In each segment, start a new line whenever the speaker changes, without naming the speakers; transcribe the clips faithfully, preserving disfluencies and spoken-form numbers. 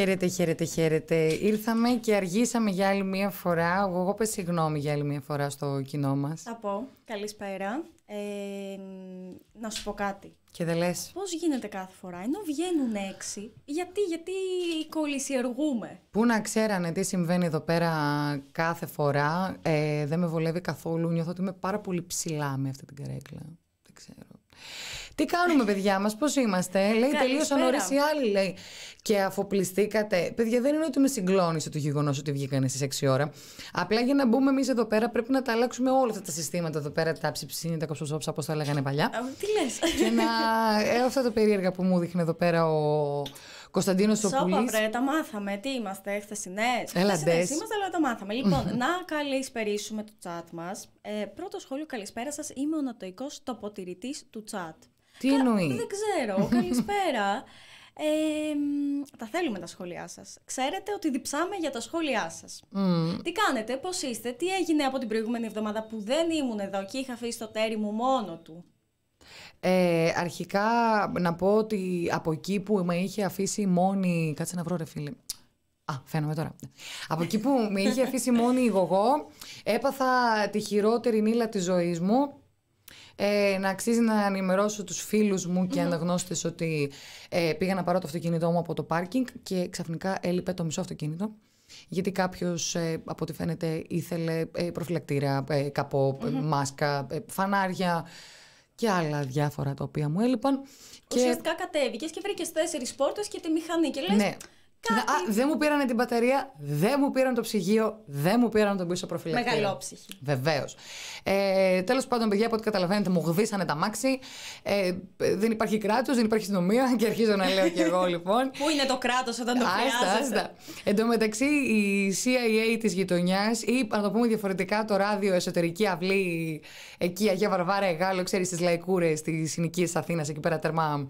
Χαίρετε, χαίρετε, χαίρετε. Ήρθαμε και αργήσαμε για άλλη μία φορά. Εγώ πες συγγνώμη για άλλη μία φορά στο κοινό μας.
Θα πω, καλησπέρα. Ε, να σου πω κάτι.
Και δεν λες.
Πώς γίνεται κάθε φορά, ενώ βγαίνουν έξι, γιατί, γιατί κολλησιεργούμε.
Πού να ξέρανε τι συμβαίνει εδώ πέρα κάθε φορά. Ε, δεν με βολεύει καθόλου. Νιώθω ότι είμαι πάρα πολύ ψηλά με αυτή την καρέκλα. Δεν ξέρω. Τι κάνουμε, παιδιά μας, πώς είμαστε? Λέει, τελείωσαν νωρίς οι άλλοι, λέει. Και αφοπλιστήκατε. Παιδιά, δεν είναι ότι με συγκλώνησε το γεγονός ότι βγήκανε στις έξι ώρα. Απλά για να μπούμε εμείς εδώ πέρα πρέπει να τα αλλάξουμε όλα αυτά τα συστήματα εδώ πέρα. Τα ψιψίνη, τα κοψοζόψα, όπως τα λέγανε παλιά.
Τι λες?
Και να. Ε, αυτά τα περίεργα που μου δείχνει εδώ πέρα ο Κωνσταντίνος ο Πουλής.
Σώπα, βρε, τα μάθαμε. Τι είμαστε, χθεσινές?
Έλα,
χθεσινές είμαστε, αλλά τα μάθαμε. Λοιπόν, να καλησπερίσουμε το chat μας. Ε, πρώτο σχόλιο, καλησπέρα σας. Είμαι ο νατοικός τοποτηρητής του chat.
Τι εννοεί?
Δεν ξέρω. Καλησπέρα. Ε, τα θέλουμε τα σχόλιά σας. Ξέρετε ότι διψάμε για τα σχόλιά σας.
Mm.
Τι κάνετε, πώς είστε, τι έγινε από την προηγούμενη εβδομάδα που δεν ήμουν εδώ και είχα αφήσει το τέρι μου μόνο του?
Ε, αρχικά να πω ότι από εκεί που με είχε αφήσει μόνη. Κάτσε να βρω, ρε φίλε. Α, φαίνομαι τώρα. Από εκεί που με είχε αφήσει μόνη η Γογό, έπαθα τη χειρότερη νύλα της ζωής μου. Ε, να αξίζει να ενημερώσω τους φίλους μου και mm-hmm. αναγνώστες ότι ε, πήγα να πάρω το αυτοκίνητό μου από το πάρκινγκ και ξαφνικά έλειπε το μισό αυτοκίνητο. Γιατί κάποιος, ε, από ό,τι φαίνεται, ήθελε ε, προφυλακτήρα, ε, καπό, mm-hmm. ε, μάσκα, ε, φανάρια και άλλα διάφορα τα οποία μου έλειπαν.
Ουσιαστικά και... κατέβηκες και βρήκες τέσσερις πόρτες και τη μηχανή και λες...
Ναι. Κάτι... Α, δεν μου πήραν την μπαταρία, δεν μου πήραν το ψυγείο, δεν μου πήραν τον πίσω προφυλακτήρα.
Μεγαλόψυχη.
Βεβαίως. Ε, τέλος πάντων, παιδιά, από ό,τι καταλαβαίνετε, μου γδίσανε τα μάξι. Ε, δεν υπάρχει κράτος, δεν υπάρχει αστυνομία. Και αρχίζω να λέω κι εγώ, λοιπόν.
Πού είναι το κράτος όταν το χρειάζεται?
Εν τω μεταξύ, η σι άι έι της γειτονιάς, ή να το πούμε διαφορετικά, το ράδιο εσωτερική αυλή, εκεί Αγία Βαρβάρα, Εγάλο, ξέρεις, στις Λαϊκούρες, στις συνοικίες Αθήνας, εκεί πέρα τερμά.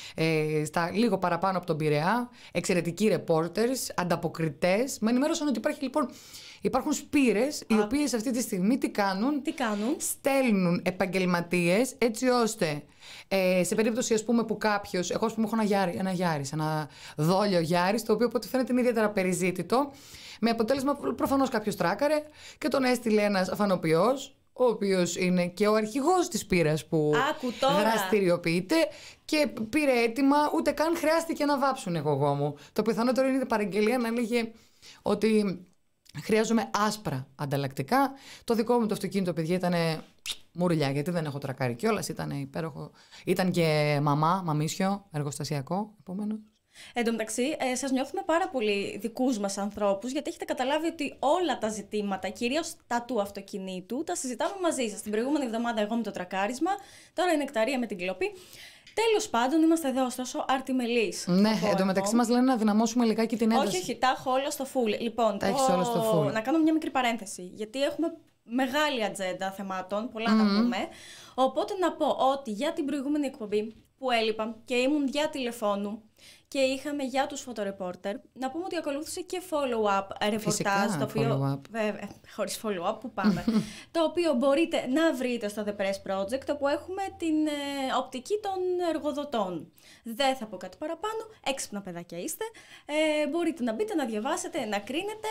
Ε, στα λίγο παραπάνω από τον Πειραιά, εξαιρετικοί reporters, ανταποκριτές. Με ενημέρωσαν ότι υπάρχει, λοιπόν, υπάρχουν σπήρες οι οποίες αυτή τη στιγμή τι κάνουν?
Τι κάνουν?
Στέλνουν επαγγελματίες έτσι ώστε ε, σε περίπτωση, ας πούμε, που κάποιος, εγώ ας πούμε έχω ένα γιάρι, ένα γιάρις, ένα δόλιο γιάρις, το οποίο από ό,τι φαίνεται είναι ιδιαίτερα περιζήτητο, με αποτέλεσμα προφανώς κάποιος τράκαρε και τον έστειλε ένας αφανοποιός, ο οποίος είναι και ο αρχηγός της πύρας που δραστηριοποιείται και πήρε έτοιμα, ούτε καν χρειάστηκε να βάψουν εγώ μου. Το πιθανότερο είναι η παραγγελία να λέγε ότι χρειάζομαι άσπρα ανταλλακτικά. Το δικό μου το αυτοκίνητο, παιδιά, ήταν μουρλιά, γιατί δεν έχω τρακάρει κιόλας, ήταν υπέροχο. Ήταν και μαμά, μαμίσιο, εργοστασιακό, επομένως.
Εν τω μεταξύ, ε, σας νιώθουμε πάρα πολύ δικούς μας ανθρώπους, γιατί έχετε καταλάβει ότι όλα τα ζητήματα, κυρίως τα του αυτοκινήτου, τα συζητάμε μαζί σας. Την προηγούμενη εβδομάδα εγώ με το τρακάρισμα, τώρα η Νεκταρία με την κλοπή. Τέλος πάντων, είμαστε εδώ ωστόσο αρτιμελείς.
Ναι, εν τω μεταξύ μας λένε να δυναμώσουμε λιγάκι την ένταση.
Όχι, όχι, τα έχω όλα στο φουλ. Λοιπόν,
τα έχεις όλα στο φουλ.
Να κάνω μια μικρή παρένθεση, γιατί έχουμε μεγάλη ατζέντα θεμάτων, πολλά mm-hmm. να πούμε. Οπότε να πω ότι για την προηγούμενη εκπομπή που έλειπα και ήμουν για τηλεφώνου και είχαμε για τους φωτορεπόρτερ, να πούμε ότι ακολούθησε και follow-up ρεπορτάζ, το οποίο, βέβαια, χωρίς follow-up που πάμε, το οποίο μπορείτε να βρείτε στο The Press Project, όπου έχουμε την ε, οπτική των εργοδοτών. Δεν θα πω κάτι παραπάνω, έξυπνα παιδάκια είστε, ε, μπορείτε να μπείτε, να διαβάσετε, να κρίνετε.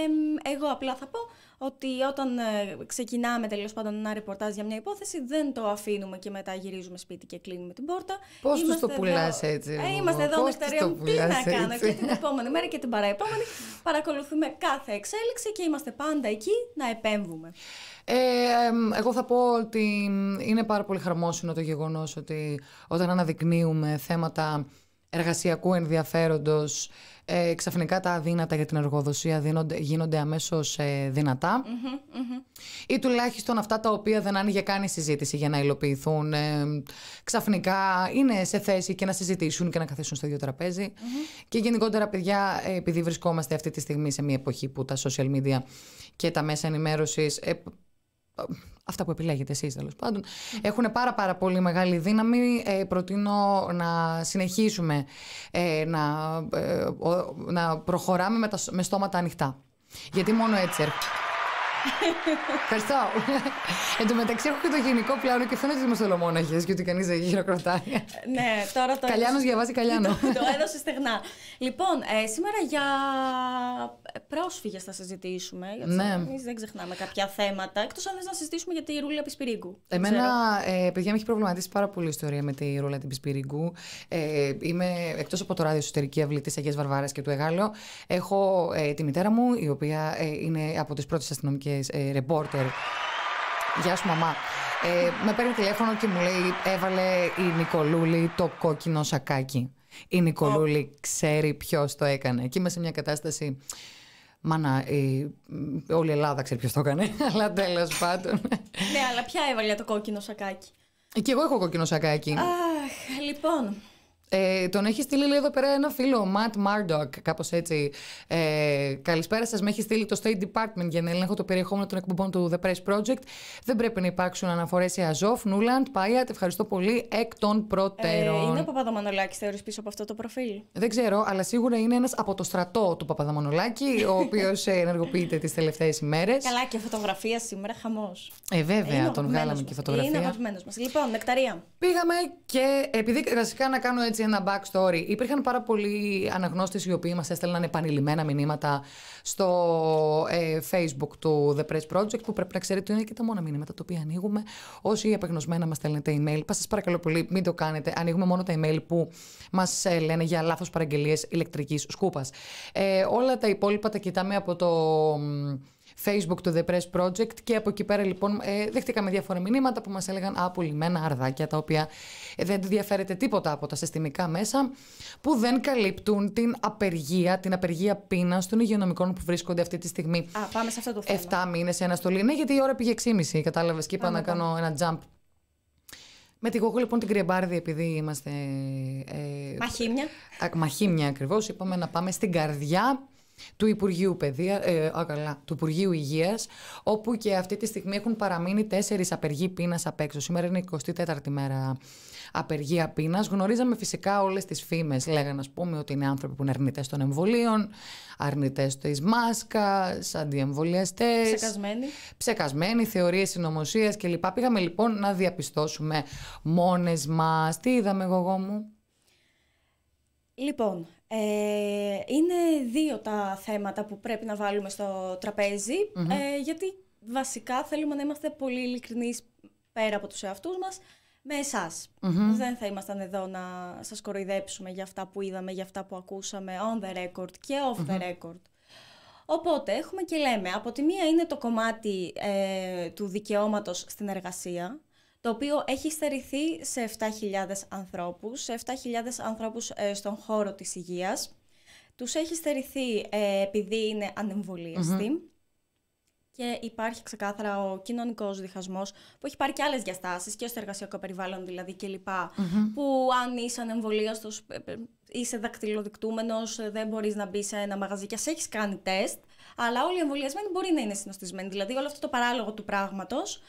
Ε, εγώ απλά θα πω ότι όταν ε, ξεκινάμε τέλος πάντων ένα ρεπορτάζ για μια υπόθεση, δεν το αφήνουμε και μετά γυρίζουμε σπίτι και κλείνουμε την πόρτα.
Πώς τους το πουλάς έτσι?
Ε, είμαστε εδώ με τι να κάνω και την επόμενη μέρα και την παραεπόμενη. Παρακολουθούμε κάθε εξέλιξη και είμαστε πάντα εκεί να επέμβουμε.
Ε, εγώ θα πω ότι είναι πάρα πολύ χαρμόσυνο το γεγονός ότι όταν αναδεικνύουμε θέματα εργασιακού ενδιαφέροντος, ε, ξαφνικά τα αδύνατα για την εργοδοσία δίνονται, γίνονται αμέσως ε, δυνατά mm-hmm, mm-hmm. ή τουλάχιστον αυτά τα οποία δεν άνοιγε καν η συζήτηση για να υλοποιηθούν, ε, ξαφνικά είναι σε θέση και να συζητήσουν και να καθίσουν στο ίδιο τραπέζι mm-hmm. Και γενικότερα, παιδιά, ε, επειδή βρισκόμαστε αυτή τη στιγμή σε μια εποχή που τα social media και τα μέσα ενημέρωσης, ε, αυτά που επιλέγετε εσείς τέλος πάντων, mm. έχουν πάρα πάρα πολύ μεγάλη δύναμη. Ε, προτείνω να συνεχίσουμε ε, να, ε, ο, να προχωράμε με, τα, με στόματα ανοιχτά. Γιατί μόνο έτσι έρχεται. Ευχαριστώ. Εν τω μεταξύ, έχω και το γενικό πλάνο και φαίνεται ότι είμαστε ολομόναχες και ότι κανείς δεν χειροκροτάει.
Ναι, τώρα το.
Καλιάνος διαβάζει Καλιάνο.
Το, το έδωσε στεγνά. Λοιπόν, ε, σήμερα για πρόσφυγες θα συζητήσουμε. Γιατί
ναι.
εμείς δεν ξεχνάμε κάποια θέματα. Εκτός αν θες να συζητήσουμε για τη Ρούλα Πισπυρίγκου.
Εμένα, ε, παιδιά, με έχει προβληματίσει πάρα πολύ η ιστορία με τη Ρούλα την Πισπυρίγκου. Ε, είμαι εκτός από το ράδιο εσωτερική αυλή της Αγίας Βαρβάρας και του Εγάλεω. Έχω ε, τη μητέρα μου, η οποία ε, είναι από τις πρώτες αστυνομικές ε, ρεπόρτερ. Γεια σου, μαμά. Ε, με παίρνει τηλέφωνο και μου λέει: έβαλε η Νικολούλη το κόκκινο σακάκι. Η Νικολούλη oh. ξέρει ποιος το έκανε. Και είμαι σε μια κατάσταση. Μάνα, η... όλη η Ελλάδα ξέρει ποιος το έκανε. Αλλά τέλος πάντων.
Ναι, αλλά ποια έβαλε το κόκκινο σακάκι.
Και εγώ έχω κόκκινο σακάκι.
Αχ, λοιπόν.
Ε, τον έχει στείλει λέει, εδώ πέρα ένα φίλο, ο Matt Murdock, κάπως έτσι. Ε, καλησπέρα σας, με έχει στείλει το State Department για να ελέγχω το περιεχόμενο των εκπομπών του The Press Project. Δεν πρέπει να υπάρξουν αναφορές σε Αζόφ, Νούλαντ, Πάιατ. Ευχαριστώ πολύ εκ των προτέρων. Ε,
είναι ο Παπαδαμανολάκης, θεωρείς πίσω από αυτό το προφίλ?
Δεν ξέρω, αλλά σίγουρα είναι ένας από το στρατό του Παπαδαμανολάκη, ο οποίος ενεργοποιείται τις τελευταίες ημέρες.
Καλά, και φωτογραφία σήμερα, χαμός.
Ε, βέβαια, ε, τον βγάλαμε και φωτογραφία.
Είναι αγαπημένος μας. Λοιπόν, νεκταρία.
Πήγαμε και επειδή βασικά να κάνω έτσι ένα backstory. Υπήρχαν πάρα πολλοί αναγνώστες οι οποίοι μας έστελναν επανειλημμένα μηνύματα στο ε, Facebook του The Press Project, που πρέπει να ξέρετε είναι και τα μόνα μηνύματα τα οποία ανοίγουμε. Όσοι απεγνωσμένα μας στέλνετε email, σας παρακαλώ πολύ, μην το κάνετε. Ανοίγουμε μόνο τα email που μας ε, λένε για λάθος παραγγελίες ηλεκτρικής σκούπας. Ε, όλα τα υπόλοιπα τα κοιτάμε από το Facebook του The Press Project και από εκεί πέρα λοιπόν ε, δέχτηκαμε διάφορα μηνύματα που μας έλεγαν απολυμμένα αρδάκια, τα οποία ε, δεν διαφέρεται τίποτα από τα συστημικά μέσα, που δεν καλύπτουν την απεργία, την απεργία πείνας των υγειονομικών που βρίσκονται αυτή τη στιγμή.
Α, πάμε σε αυτό το θέμα.
εφτά μήνες σε αναστολή. Ναι, γιατί η ώρα πήγε έξι και μισή, κατάλαβες, και είπα να κάνω ένα jump. Με τη Γόγο λοιπόν την Κρυεμπάρδη, επειδή είμαστε. Ε,
μαχήμια.
Α, μαχήμια ακριβώς, είπαμε να πάμε στην καρδιά του Υπουργείου Παιδεία, ε, α, καλά, του Υπουργείου Υγείας, όπου και αυτή τη στιγμή έχουν παραμείνει τέσσερις απεργοί πείνας απ' έξω. Σήμερα είναι η εικοστή τέταρτη μέρα απεργία πείνας. Γνωρίζαμε φυσικά όλες τις φήμες. Λέγανε, ας πούμε, ότι είναι άνθρωποι που είναι αρνητές των εμβολίων, αρνητές της μάσκας, αντιεμβολιαστές.
Ψεκασμένοι.
Ψεκασμένοι, θεωρίες συνωμοσίας κλπ. Πήγαμε λοιπόν να διαπιστώσουμε μόνες μας. Τι είδαμε, Γογό μου?
Λοιπόν, ε, είναι δύο τα θέματα που πρέπει να βάλουμε στο τραπέζι, mm-hmm. ε, γιατί βασικά θέλουμε να είμαστε πολύ ειλικρινείς πέρα από τους εαυτούς μας με εσάς. Mm-hmm. Δεν θα ήμασταν εδώ να σας κοροϊδέψουμε για αυτά που είδαμε, για αυτά που ακούσαμε on the record και off mm-hmm. the record. Οπότε έχουμε και λέμε, από τη μία είναι το κομμάτι ε, του δικαιώματος στην εργασία, το οποίο έχει στερηθεί σε επτά χιλιάδες ανθρώπους, σε επτά χιλιάδες ανθρώπους ε, στον χώρο της υγείας. Τους έχει στερηθεί ε, επειδή είναι ανεμβολίαστοι mm-hmm. και υπάρχει ξεκάθαρα ο κοινωνικός διχασμός που έχει πάρει και άλλες διαστάσεις και στο εργασιακό περιβάλλον δηλαδή κλπ. Mm-hmm. Που αν είσαι ανεμβολίαστος, είσαι δακτυλοδεικτούμενος, δεν μπορείς να μπει σε ένα μαγαζί και σε έχεις κάνει τεστ, αλλά όλοι οι εμβολιασμένοι μπορεί να είναι συνοστισμένοι. Δηλαδή όλο αυτό το παράλογο του πράγματος.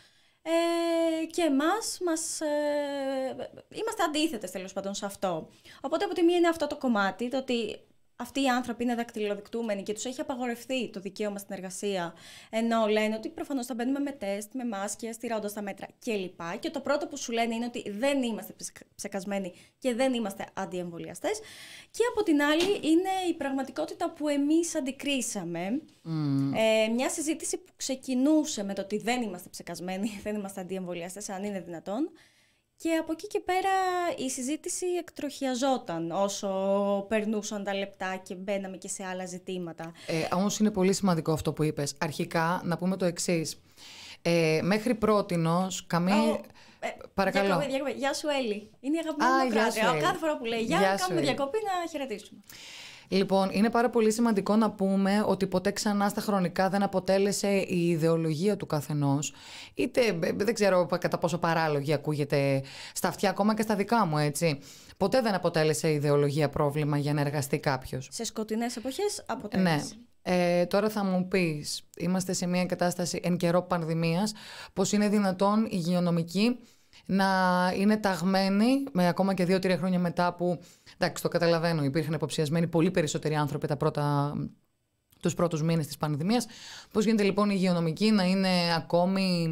Ε, και εμάς μας, ε, είμαστε αντίθετες τέλος πάντων σε αυτό. Οπότε από τη μία είναι αυτό το κομμάτι, το ότι αυτοί οι άνθρωποι είναι δακτυλοδεικτούμενοι και τους έχει απαγορευτεί το δικαίωμα στην εργασία, ενώ λένε ότι προφανώς θα μπαίνουμε με τεστ, με μάσκες, στηρώντας τα μέτρα κλπ. Και το πρώτο που σου λένε είναι ότι δεν είμαστε ψεκασμένοι και δεν είμαστε αντιεμβολιαστές. Και από την άλλη είναι η πραγματικότητα που εμείς αντικρίσαμε. Mm. Ε, μια συζήτηση που ξεκινούσε με το ότι δεν είμαστε ψεκασμένοι, δεν είμαστε αντιεμβολιαστές, αν είναι δυνατόν. Και από εκεί και πέρα η συζήτηση εκτροχιαζόταν όσο περνούσαν τα λεπτά και μπαίναμε και σε άλλα ζητήματα.
Ε, όμως είναι πολύ σημαντικό αυτό που είπες. Αρχικά να πούμε το εξής. Ε, μέχρι πρότινος καμία... Oh, ε, παρακαλώ.
Διακοπή, διακοπή. Γεια σου Έλλη. Είναι η αγαπημένη μου κράτεια. Κάθε φορά που λέει γεια, γεια κάνουμε διακοπή να χαιρετήσουμε.
Λοιπόν, είναι πάρα πολύ σημαντικό να πούμε ότι ποτέ ξανά στα χρονικά δεν αποτέλεσε η ιδεολογία του καθενός. Είτε δεν ξέρω κατά πόσο παράλογη ακούγεται στα αυτιά, ακόμα και στα δικά μου, έτσι. Ποτέ δεν αποτέλεσε η ιδεολογία πρόβλημα για να εργαστεί κάποιος.
Σε σκοτεινές εποχές αποτέλεσε.
Ναι. Ε, τώρα θα μου πεις, είμαστε σε μια κατάσταση εν καιρό πανδημίας, πως είναι δυνατόν οι υγειονομικοί να είναι ταγμένοι, με ακόμα και δύο-τρία χρόνια μετά που, εντάξει, το καταλαβαίνω, υπήρχαν υποψιασμένοι πολύ περισσότεροι άνθρωποι τα πρώτα τους πρώτους μήνες της πανδημίας. Πώς γίνεται λοιπόν οι υγειονομικοί να είναι ακόμη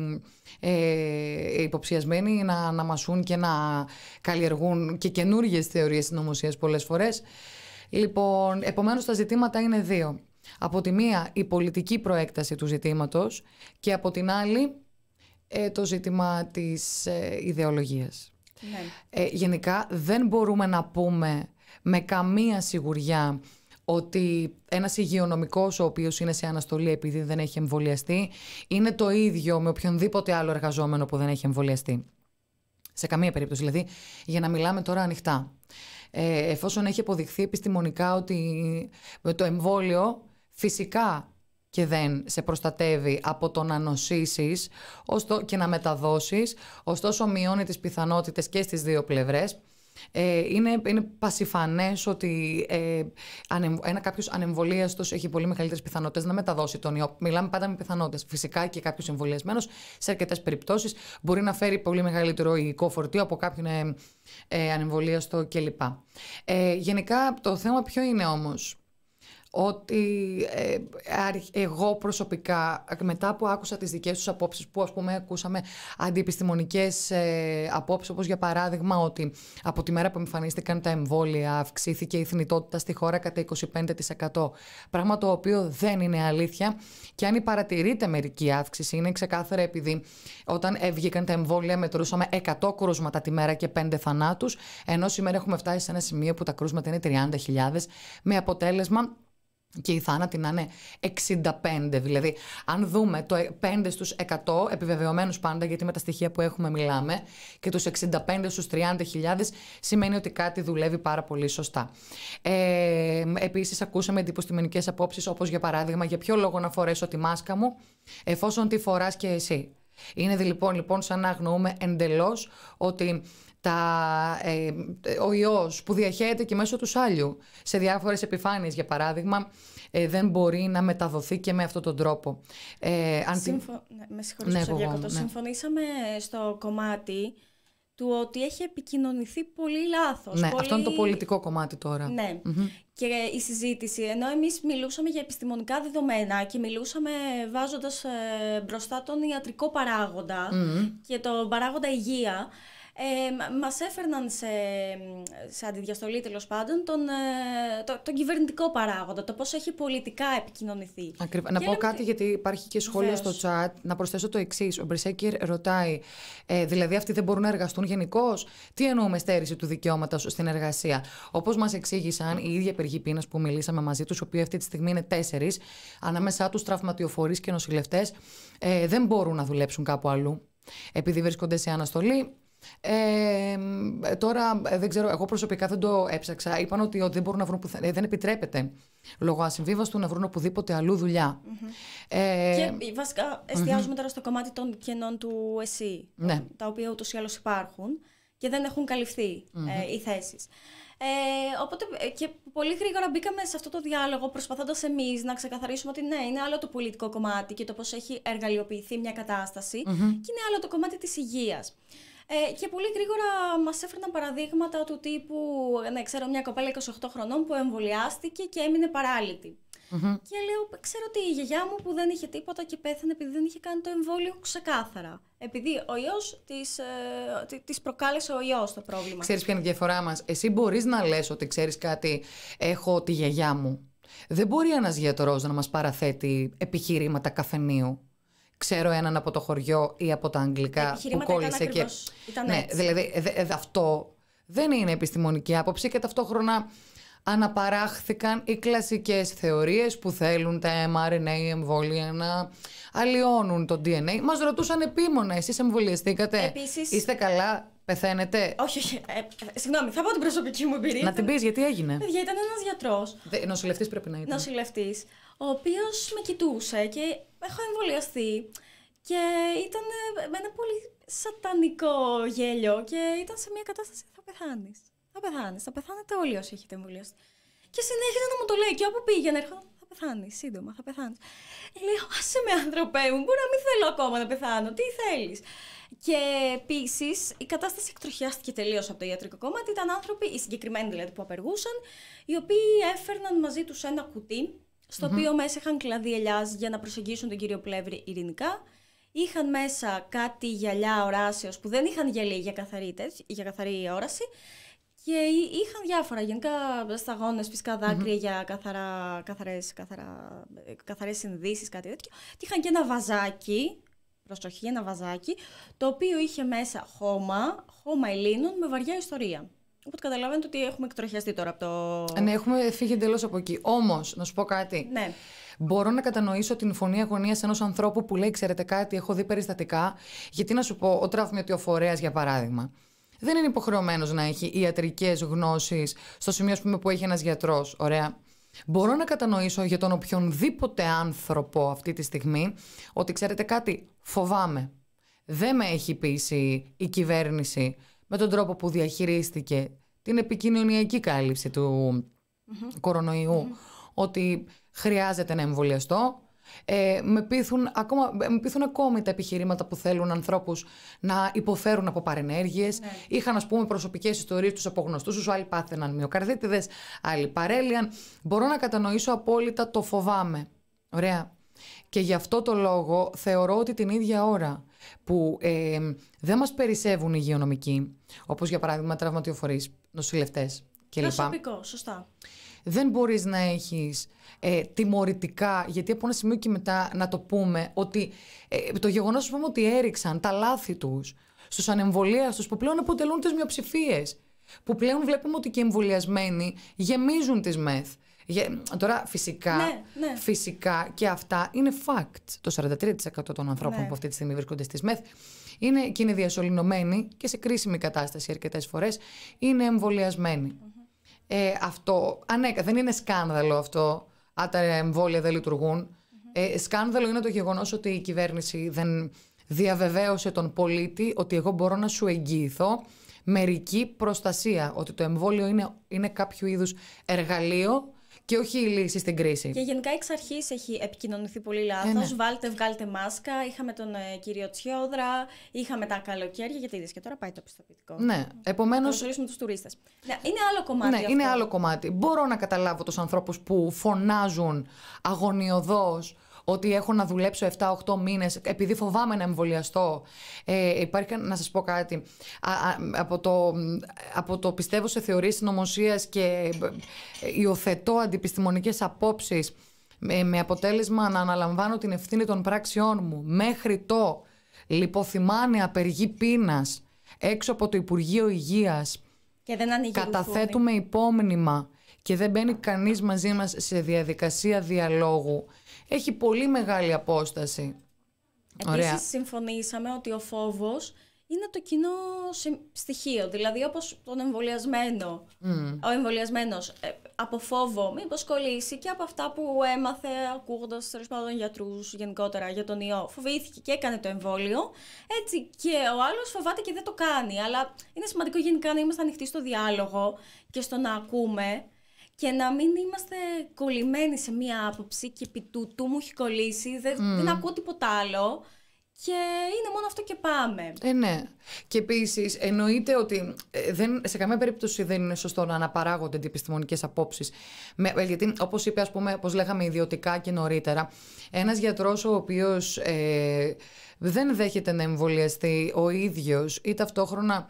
ε, υποψιασμένοι να αναμασούν και να καλλιεργούν και καινούργιες θεωρίες συνωμοσίας πολλές φορές. Λοιπόν, επομένως τα ζητήματα είναι δύο. Από τη μία η πολιτική προέκταση του ζητήματος και από την άλλη ε, το ζήτημα της ε, ιδεολογίας. Ναι. Ε, γενικά δεν μπορούμε να πούμε με καμία σιγουριά ότι ένας υγειονομικός ο οποίος είναι σε αναστολή επειδή δεν έχει εμβολιαστεί είναι το ίδιο με οποιονδήποτε άλλο εργαζόμενο που δεν έχει εμβολιαστεί. Σε καμία περίπτωση. Δηλαδή, για να μιλάμε τώρα ανοιχτά. Ε, εφόσον έχει αποδειχθεί επιστημονικά ότι το εμβόλιο φυσικά και δεν σε προστατεύει από το να νοσήσεις και να μεταδώσεις, ωστόσο μειώνει τις πιθανότητες και στις δύο πλευρές. Ε, είναι, είναι πασιφανές ότι ε, ανεμ, ένα κάποιος ανεμβολίαστος έχει πολύ μεγαλύτερες πιθανότητες να μεταδώσει τον ιό. Μιλάμε πάντα με πιθανότητες. Φυσικά και κάποιος εμβολιασμένος σε αρκετές περιπτώσεις μπορεί να φέρει πολύ μεγαλύτερο υλικό φορτίο από κάποιον ε, ε, ανεμβολίαστο κλπ. Ε, γενικά το θέμα ποιο είναι όμως? Ότι ε, εγώ προσωπικά, μετά που άκουσα τις δικές τους απόψεις, που ας πούμε ακούσαμε αντιεπιστημονικές ε, απόψεις, όπως για παράδειγμα ότι από τη μέρα που εμφανίστηκαν τα εμβόλια αυξήθηκε η θνητότητα στη χώρα κατά είκοσι πέντε τοις εκατό, πράγμα το οποίο δεν είναι αλήθεια, και αν παρατηρείται μερική αύξηση είναι ξεκάθαρα επειδή όταν βγήκαν τα εμβόλια μετρούσαμε εκατό κρούσματα τη μέρα και πέντε θανάτους, ενώ σήμερα έχουμε φτάσει σε ένα σημείο που τα κρούσματα είναι τριάντα χιλιάδες, με αποτέλεσμα και οι θάνατοι να είναι εξήντα πέντε. Δηλαδή, αν δούμε το πέντε στους εκατό, επιβεβαιωμένους πάντα, γιατί με τα στοιχεία που έχουμε μιλάμε, και τους εξήντα πέντε στους τριάντα χιλιάδες, σημαίνει ότι κάτι δουλεύει πάρα πολύ σωστά. Ε, επίσης, ακούσαμε εντυπωστημονικές απόψεις, όπως για παράδειγμα, για ποιο λόγο να φορέσω τη μάσκα μου, εφόσον τη φοράς και εσύ. Είναι λοιπόν, λοιπόν σαν να αγνοούμε εντελώς ότι τα, ε, ο ιός που διαχέεται και μέσω του σάλιου σε διάφορες επιφάνειες, για παράδειγμα, ε, δεν μπορεί να μεταδοθεί και με αυτόν τον τρόπο. Ε, αν
Συμφω... ναι, με συγχωρείς ναι, που ναι. Συμφωνήσαμε στο κομμάτι του ότι έχει επικοινωνηθεί πολύ λάθος.
Ναι,
πολύ...
αυτό είναι το πολιτικό κομμάτι τώρα.
Ναι. Mm-hmm. Και η συζήτηση, ενώ εμείς μιλούσαμε για επιστημονικά δεδομένα και μιλούσαμε βάζοντας ε, μπροστά τον ιατρικό παράγοντα mm-hmm. και τον παράγοντα υγεία, Ε, μας έφερναν σε, σε αντιδιαστολή, τέλος πάντων, τον, το, τον κυβερνητικό παράγοντα, το πώς έχει πολιτικά επικοινωνηθεί.
Ακριβώς. Να πω λέμε... κάτι, γιατί υπάρχει και σχόλιο Βεβαίως. στο chat. Να προσθέσω το εξής. Ο Μπρισέκερ ρωτάει, ε, δηλαδή αυτοί δεν μπορούν να εργαστούν γενικώς? Τι εννοούμε στέρηση του δικαιώματος στην εργασία? Όπως μας εξήγησαν οι ίδιοι απεργοί πείνας που μιλήσαμε μαζί τους, οι οποίοι αυτή τη στιγμή είναι τέσσερις, ανάμεσά τους τραυματιοφορείς και νοσηλευτές, ε, δεν μπορούν να δουλέψουν κάπου αλλού, επειδή βρίσκονται σε αναστολή. Ε, τώρα δεν ξέρω, εγώ προσωπικά δεν το έψαξα. Είπαν ότι, ότι δεν μπορούν να βρουν πουθενά, δεν επιτρέπεται λόγω ασυμβίβαστου να βρουν οπουδήποτε αλλού δουλειά. Mm-hmm.
Ε, και βασικά εστιάζουμε mm-hmm. τώρα στο κομμάτι των κενών του ΕΣΥ, ναι. τα οποία ούτως ή άλλως υπάρχουν και δεν έχουν καλυφθεί mm-hmm. ε, οι θέσεις. Ε, οπότε και πολύ γρήγορα μπήκαμε σε αυτό το διάλογο, προσπαθώντας εμείς να ξεκαθαρίσουμε ότι ναι, είναι άλλο το πολιτικό κομμάτι και το πώς έχει εργαλειοποιηθεί μια κατάσταση mm-hmm. και είναι άλλο το κομμάτι της υγείας. Ε, και πολύ γρήγορα μας έφερναν παραδείγματα του τύπου, ναι, ξέρω μια κοπέλα είκοσι οκτώ χρονών που εμβολιάστηκε και έμεινε παράλυτη. Mm-hmm. Και λέω, ξέρω ότι η γιαγιά μου που δεν είχε τίποτα και πέθανε επειδή δεν είχε κάνει το εμβόλιο, ξεκάθαρα. Επειδή ο ιός της, ε, της προκάλεσε ο ιός το πρόβλημα.
Ξέρεις ποια είναι η διαφορά μας? Εσύ μπορείς να λες ότι ξέρεις κάτι, έχω τη γιαγιά μου. Δεν μπορεί ένας γιατρός να μας παραθέτει επιχειρήματα καφενείου. Ξέρω έναν από το χωριό ή από τα αγγλικά που κόλλησε και.
Ήταν
ναι,
έτσι.
δηλαδή δε, δε, αυτό δεν είναι επιστημονική άποψη και ταυτόχρονα αναπαράχθηκαν οι κλασικές θεωρίες που θέλουν τα εμ αρ εν έι εμβόλια να αλλοιώνουν το ντι εν έι. Μας ρωτούσαν επίμονα, εσείς εμβολιαστήκατε?
Επίσης...
Είστε καλά? Πεθαίνετε?
Όχι, όχι. Ε, ε, συγγνώμη, θα πω την προσωπική μου εμπειρία.
Να την πεις, γιατί έγινε?
Παιδιά, ήταν ένας γιατρός.
Δε, νοσηλευτής πρέπει να ήταν.
Νοσηλευτής, ο οποίος με κοιτούσε και έχω εμβολιαστεί και ήταν με ένα πολύ σατανικό γέλιο και ήταν σε μια κατάσταση θα πεθάνεις. Θα πεθάνεις, θα πεθάνετε όλοι όσοι έχετε εμβολιαστεί. Και συνέχιζε να μου το λέει και όπου πήγαινε έρχονταν, θα πεθάνεις, σύντομα, θα πεθάνεις. Ε, λέω, άσε με άνθρωπέ μου, μπορεί να μην θέλω ακόμα να πεθάνω, τι θέλεις? Και επίσης η κατάσταση εκτροχιάστηκε τελείως από το ιατρικό κομμάτι. Ήταν άνθρωποι, οι συγκεκριμένοι δηλαδή που απεργούσαν, οι οποίοι έφερναν μαζί τους ένα κουτί στο mm-hmm. οποίο μέσα είχαν κλαδί ελιάς για να προσεγγίσουν τον κύριο Πλεύρη ειρηνικά. Είχαν μέσα κάτι γυαλιά οράσεως που δεν είχαν γυαλί για καθαρή, για καθαρή όραση. Και είχαν διάφορα, γενικά σταγόνες, φυσικά δάκρυα mm-hmm. για καθαρά, καθαρές, καθαρά, καθαρές συνδύσεις, κάτι τέτοιο. Και είχαν και ένα βαζάκι, προσοχή, ένα βαζάκι, το οποίο είχε μέσα χώμα, χώμα Ελλήνων με βαριά ιστορία. Οπότε καταλαβαίνετε ότι έχουμε εκτροχιαστεί τώρα από το...
Ναι, έχουμε φύγει εντελώς από εκεί. Όμως, να σου πω κάτι.
Ναι.
Μπορώ να κατανοήσω την φωνή αγωνίας ενός ανθρώπου που λέει: ξέρετε κάτι, έχω δει περιστατικά. Γιατί να σου πω, ο τραυματιοφορέας, για παράδειγμα, δεν είναι υποχρεωμένος να έχει ιατρικές γνώσεις στο σημείο, ας πούμε, που έχει ένας γιατρός. Ωραία. Μπορώ να κατανοήσω για τον οποιονδήποτε άνθρωπο αυτή τη στιγμή ότι, ξέρετε κάτι, φοβάμαι. Δεν με έχει πείσει η κυβέρνηση με τον τρόπο που διαχειρίστηκε την επικοινωνιακή κάλυψη του mm-hmm. κορονοϊού, mm-hmm. ότι χρειάζεται να εμβολιαστώ. Ε, με, πείθουν ακόμα, με πείθουν ακόμη τα επιχειρήματα που θέλουν ανθρώπους να υποφέρουν από παρενέργειες. Ναι. Είχαν, ας πούμε, προσωπικές ιστορίες τους από γνωστούς τους, άλλοι πάθαιναν μυοκαρδίτιδες, άλλοι παρέλυαν. Μπορώ να κατανοήσω απόλυτα το φοβάμαι. Ωραία. Και γι' αυτό το λόγο θεωρώ ότι την ίδια ώρα που ε, δεν μας περισσεύουν οι υγειονομικοί, όπως για παράδειγμα τραυματιοφορείς, νοσηλευτές κλπ.
Προσωπικό, σωστά.
Δεν μπορείς να έχεις ε, τιμωρητικά, γιατί από ένα σημείο και μετά να το πούμε ότι ε, το γεγονός, πούμε, ότι έριξαν τα λάθη τους στους ανεμβολίαστους που πλέον αποτελούν τις μειοψηφίες, που πλέον βλέπουμε ότι και οι εμβολιασμένοι γεμίζουν τις ΜΕΘ. Για, τώρα φυσικά,
ναι, ναι.
φυσικά και αυτά είναι fact. Το σαράντα τρία τοις εκατό των ανθρώπων ναι. που αυτή τη στιγμή βρίσκονται στις ΜΕΘ είναι, και είναι διασωληνωμένοι και σε κρίσιμη κατάσταση αρκετές φορές είναι εμβολιασμένοι. Mm-hmm. Ε, αυτό, ανέκα, δεν είναι σκάνδαλο αυτό, αν τα εμβόλια δεν λειτουργούν. Mm-hmm. Ε, σκάνδαλο είναι το γεγονός ότι η κυβέρνηση δεν διαβεβαίωσε τον πολίτη ότι εγώ μπορώ να σου εγγυηθώ μερική προστασία, ότι το εμβόλιο είναι, είναι κάποιο είδους εργαλείο και όχι η λύση στην κρίση.
Και γενικά εξ αρχής έχει επικοινωνηθεί πολύ λάθος. Ε, ναι. Βάλτε, βγάλτε μάσκα. Είχαμε τον ε, κύριο Τσιόδρα, είχαμε τα καλοκαίρια. Γιατί είδες και τώρα πάει το πιστοποιητικό.
Ναι, επομένως.
Να ορίσουμε τους τουρίστες. Ναι, είναι άλλο κομμάτι.
Ναι,
αυτό.
είναι άλλο κομμάτι. Μπορώ να καταλάβω τους ανθρώπους που φωνάζουν αγωνιωδώς ότι έχω να δουλέψω επτά οκτώ μήνες επειδή φοβάμαι να εμβολιαστώ. Ε, υπάρχει, να σας πω κάτι, α, α, από, το, από το πιστεύω σε θεωρίες συνωμοσίας και υιοθετώ αντιεπιστημονικές απόψεις με, με αποτέλεσμα να αναλαμβάνω την ευθύνη των πράξεών μου μέχρι το λιποθυμάνε απεργή πείνας έξω από το Υπουργείο Υγείας
και δεν
καταθέτουμε υπόμνημα και δεν μπαίνει κανείς μαζί μας σε διαδικασία διαλόγου. Έχει πολύ μεγάλη απόσταση.
Επίσης, ωραία, συμφωνήσαμε ότι ο φόβος είναι το κοινό στοιχείο. Δηλαδή, όπως τον εμβολιασμένο, mm. ο εμβολιασμένος ε, από φόβο μήπως κολλήσει και από αυτά που έμαθε ακούγοντας τέλος πάντων γιατρούς γενικότερα για τον ιό. Φοβήθηκε και έκανε το εμβόλιο. Έτσι και ο άλλος φοβάται και δεν το κάνει. Αλλά είναι σημαντικό γενικά να είμαστε ανοιχτοί στο διάλογο και στο να ακούμε. Και να μην είμαστε κολλημένοι σε μία άποψη και επί τούτου μου έχει κολλήσει, δεν, mm. δεν ακούω τίποτα άλλο και είναι μόνο αυτό και πάμε.
Ε, ναι. Και επίσης εννοείται ότι ε, δεν, σε καμία περίπτωση δεν είναι σωστό να αναπαράγονται επιστημονικές απόψεις. Με, γιατί όπως είπε, ας πούμε, όπως λέγαμε ιδιωτικά και νωρίτερα, ένας γιατρός ο οποίος ε, δεν δέχεται να εμβολιαστεί ο ίδιος ή ταυτόχρονα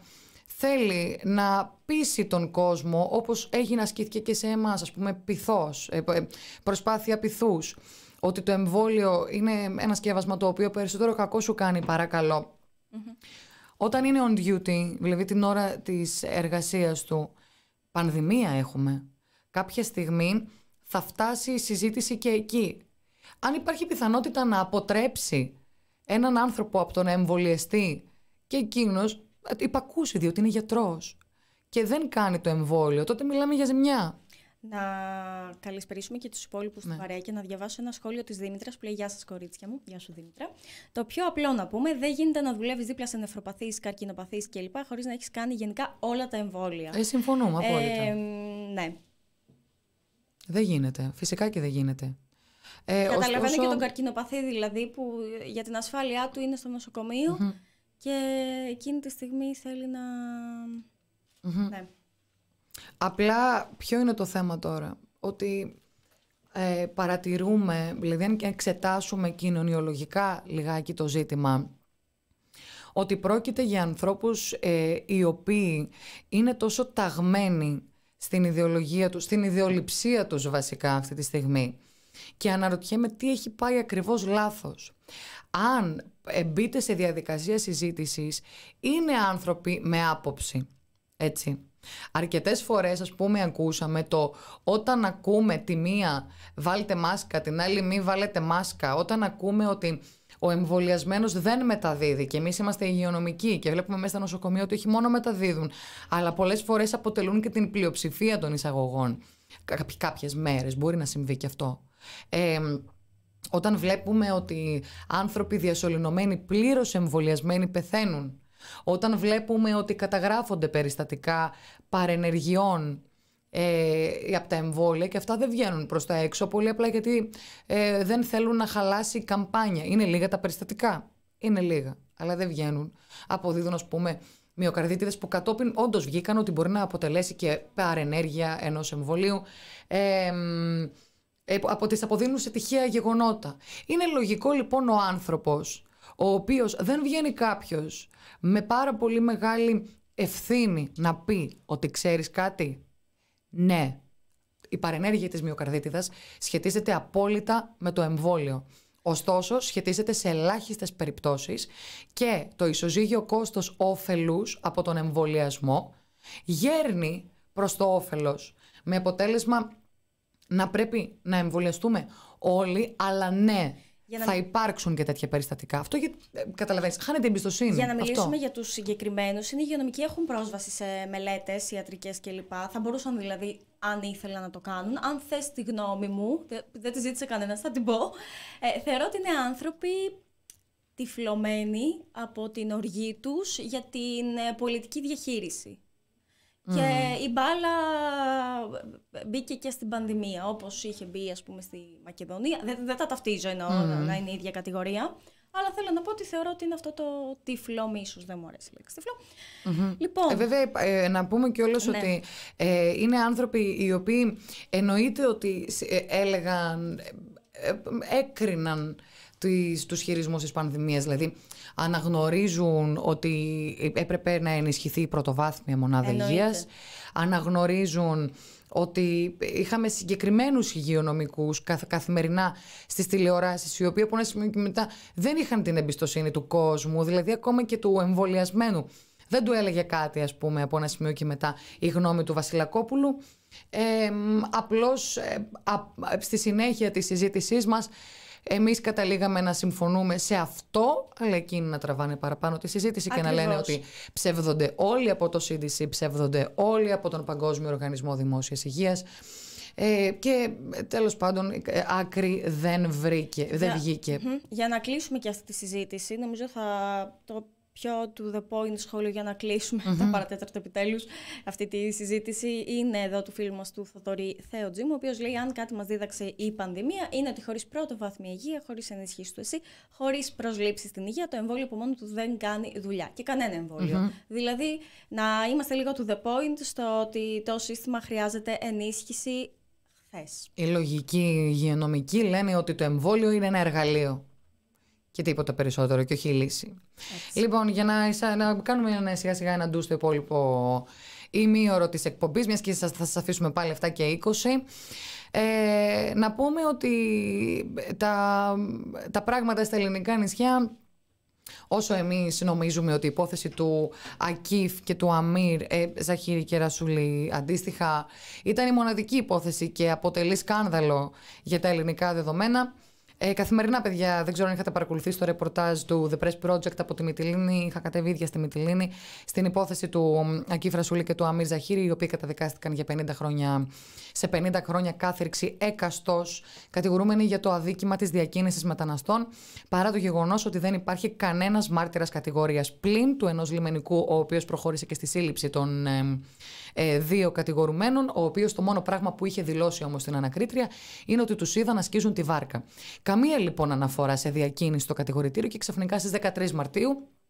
θέλει να πείσει τον κόσμο, όπως έγινε, ασκήθηκε και σε εμάς, ας πούμε, πειθός, προσπάθεια πειθούς, ότι το εμβόλιο είναι ένα σκεύασμα το οποίο περισσότερο κακό σου κάνει παρά καλό. Mm-hmm. Όταν είναι on duty, δηλαδή την ώρα της εργασίας του, πανδημία έχουμε, κάποια στιγμή θα φτάσει η συζήτηση και εκεί. Αν υπάρχει πιθανότητα να αποτρέψει έναν άνθρωπο από το να εμβολιαστεί και εκείνος υπακούσει διότι είναι γιατρός και δεν κάνει το εμβόλιο, τότε μιλάμε για ζημιά.
Να καλησπερίσουμε και τους υπόλοιπους ναι. στην παρέα και να διαβάσω ένα σχόλιο της Δήμητρας που λέει: «Γεια σας, κορίτσια μου». Γεια σου, Δήμητρα. Το πιο απλό να πούμε: δεν γίνεται να δουλεύεις δίπλα σε νεφροπαθείς, καρκινοπαθείς κλπ. Χωρίς να έχεις κάνει γενικά όλα τα εμβόλια.
Ε, συμφωνούμε απόλυτα.
Ε, ναι.
Δεν γίνεται. Φυσικά και δεν γίνεται.
Ε, Καταλαβαίνω ωστόσο... και τον καρκινοπαθή δηλαδή που για την ασφάλειά του είναι στο νοσοκομείο. Mm-hmm. Και εκείνη τη στιγμή θέλει να...
Mm-hmm.
Ναι.
Απλά ποιο είναι το θέμα τώρα? Ότι ε, παρατηρούμε, δηλαδή αν εξετάσουμε κοινωνιολογικά λιγάκι το ζήτημα, ότι πρόκειται για ανθρώπους ε, οι οποίοι είναι τόσο ταγμένοι στην ιδεολογία τους, στην ιδεολειψία τους βασικά αυτή τη στιγμή. Και αναρωτιέμαι τι έχει πάει ακριβώς λάθος. Αν μπείτε σε διαδικασία συζήτησης, είναι άνθρωποι με άποψη, έτσι. Αρκετές φορές, ας πούμε, ακούσαμε το όταν ακούμε τη μία βάλτε μάσκα, την άλλη μη βάλετε μάσκα, όταν ακούμε ότι ο εμβολιασμένος δεν μεταδίδει και εμείς είμαστε υγειονομικοί και βλέπουμε μέσα στα νοσοκομεία ότι όχι μόνο μεταδίδουν, αλλά πολλές φορές αποτελούν και την πλειοψηφία των εισαγωγών. Κάποιες μέρες μπορεί να συμβεί και αυτό. Ε, όταν βλέπουμε ότι άνθρωποι διασωληνωμένοι, πλήρως εμβολιασμένοι πεθαίνουν, όταν βλέπουμε ότι καταγράφονται περιστατικά παρενεργειών ε, από τα εμβόλια και αυτά δεν βγαίνουν προς τα έξω πολύ απλά γιατί ε, δεν θέλουν να χαλάσει η καμπάνια. Είναι λίγα τα περιστατικά, είναι λίγα, αλλά δεν βγαίνουν. Αποδίδουν, ας πούμε, μυοκαρδίτιδες που κατόπιν όντως βγήκαν ότι μπορεί να αποτελέσει και παρενέργεια ενός εμβολίου. Ε, από τις αποδίνουν σε τυχαία γεγονότα. Είναι λογικό λοιπόν ο άνθρωπος, ο οποίος δεν βγαίνει κάποιος με πάρα πολύ μεγάλη ευθύνη να πει ότι ξέρεις κάτι. Ναι, η παρενέργεια της μυοκαρδίτιδας σχετίζεται απόλυτα με το εμβόλιο. Ωστόσο, σχετίζεται σε ελάχιστες περιπτώσεις και το ισοζύγιο κόστος όφελους από τον εμβολιασμό γέρνει προς το όφελος. Με αποτέλεσμα να πρέπει να εμβολιαστούμε όλοι, αλλά ναι, να... θα υπάρξουν και τέτοια περιστατικά. Αυτό γιατί, καταλαβαίνεις, χάνεται εμπιστοσύνη.
Για να μιλήσουμε
αυτό.
Για τους συγκεκριμένους, είναι υγειονομικοί, έχουν πρόσβαση σε μελέτες ιατρικές κλπ. Θα μπορούσαν δηλαδή, αν ήθελαν να το κάνουν. Αν θες τη γνώμη μου, δεν τη ζήτησε κανένας, θα την πω. Ε, θεωρώ ότι είναι άνθρωποι τυφλωμένοι από την οργή τους για την πολιτική διαχείριση. Mm. Και η μπάλα μπήκε και στην πανδημία, όπως είχε μπει, ας πούμε, στη Μακεδονία. Δεν, δεν τα ταυτίζω, εννοώ mm. να είναι η ίδια κατηγορία. Αλλά θέλω να πω ότι θεωρώ ότι είναι αυτό το τυφλό μίσος. Δεν μου αρέσει η λέξη τυφλό.
Mm-hmm.
Λοιπόν,
ε, βέβαια, ε, να πούμε κιόλας ναι. ότι ε, είναι άνθρωποι οι οποίοι εννοείται ότι ε, έλεγαν, ε, ε, έκριναν τις, τους χειρισμούς της πανδημίας. Δηλαδή, αναγνωρίζουν ότι έπρεπε να ενισχυθεί η πρωτοβάθμια μονάδα υγείας. Αναγνωρίζουν ότι είχαμε συγκεκριμένους υγειονομικούς καθ, καθημερινά στις τηλεοράσεις, οι οποίοι από ένα σημείο και μετά δεν είχαν την εμπιστοσύνη του κόσμου, δηλαδή ακόμα και του εμβολιασμένου. Δεν του έλεγε κάτι, ας πούμε, από ένα σημείο και μετά η γνώμη του Βασιλακόπουλου. Ε, απλώς ε, α, στη συνέχεια της συζήτησής μας εμείς καταλήγαμε να συμφωνούμε σε αυτό, αλλά εκείνοι να τραβάνε παραπάνω τη συζήτηση. Ακριβώς. Και να λένε ότι ψεύδονται όλοι από το σι ντι σι, ψεύδονται όλοι από τον Παγκόσμιο Οργανισμό Δημόσιας Υγείας. Ε, και τέλος πάντων άκρη δεν βρήκε, δεν Για... βγήκε.
Mm-hmm. Για να κλείσουμε και αυτή τη συζήτηση, νομίζω θα το πιο to the point σχόλιο για να κλείσουμε mm-hmm. τα παρατέταρτα επιτέλους αυτή τη συζήτηση είναι εδώ του φίλου μας του Θοδωρή Θεοτζήμου, ο οποίος λέει: αν κάτι μας δίδαξε η πανδημία είναι ότι χωρίς πρωτοβάθμια υγεία, χωρίς ενισχύσεις του ΕΣΥ, χωρίς προσλήψεις στην υγεία, το εμβόλιο από μόνο του δεν κάνει δουλειά. Και κανένα εμβόλιο. Mm-hmm. Δηλαδή, να είμαστε λίγο to the point στο ότι το σύστημα χρειάζεται ενίσχυση χθες.
Οι λογικοί υγειονομικοί λένε ότι το εμβόλιο είναι ένα εργαλείο. Και τίποτα περισσότερο και όχι η λύση. Έτσι. Λοιπόν, για να, να κάνουμε ένα, σιγά σιγά ένα ντου στο υπόλοιπο ημίωρο της εκπομπής, μιας και θα σας αφήσουμε πάλι εφτά και είκοσι, ε, να πούμε ότι τα, τα πράγματα στα ελληνικά νησιά, όσο εμείς νομίζουμε ότι η υπόθεση του Ακίφ και του Αμίρ, ε, Ζαχίρη και Ρασούλη αντίστοιχα, ήταν η μοναδική υπόθεση και αποτελεί σκάνδαλο για τα ελληνικά δεδομένα, Ε, καθημερινά, παιδιά, δεν ξέρω αν είχατε παρακολουθήσει το ρεπορτάζ του The Press Project από τη Μυτιλήνη. Είχα κατέβει ίδια στη Μυτιλήνη στην υπόθεση του Ακίφ Ρασούλη και του Αμίρ Ζαχίρη, οι οποίοι καταδικάστηκαν για πενήντα χρόνια, σε πενήντα χρόνια κάθριξη έκαστος, κατηγορούμενοι για το αδίκημα της διακίνησης μεταναστών, παρά το γεγονός ότι δεν υπάρχει κανένας μάρτυρας κατηγορίας πλην του ενός λιμενικού, ο οποίος προχώρησε και στη σύλληψη των ε, ε, δύο κατηγορουμένων, ο οποίος το μόνο πράγμα που είχε δηλώσει όμως στην ανακρίτρια είναι ότι τους είδαν να σκίζουν τη βάρκα. Καμία λοιπόν αναφορά σε διακίνηση στο κατηγορητήριο και ξαφνικά στις δεκατρείς Μαρτίου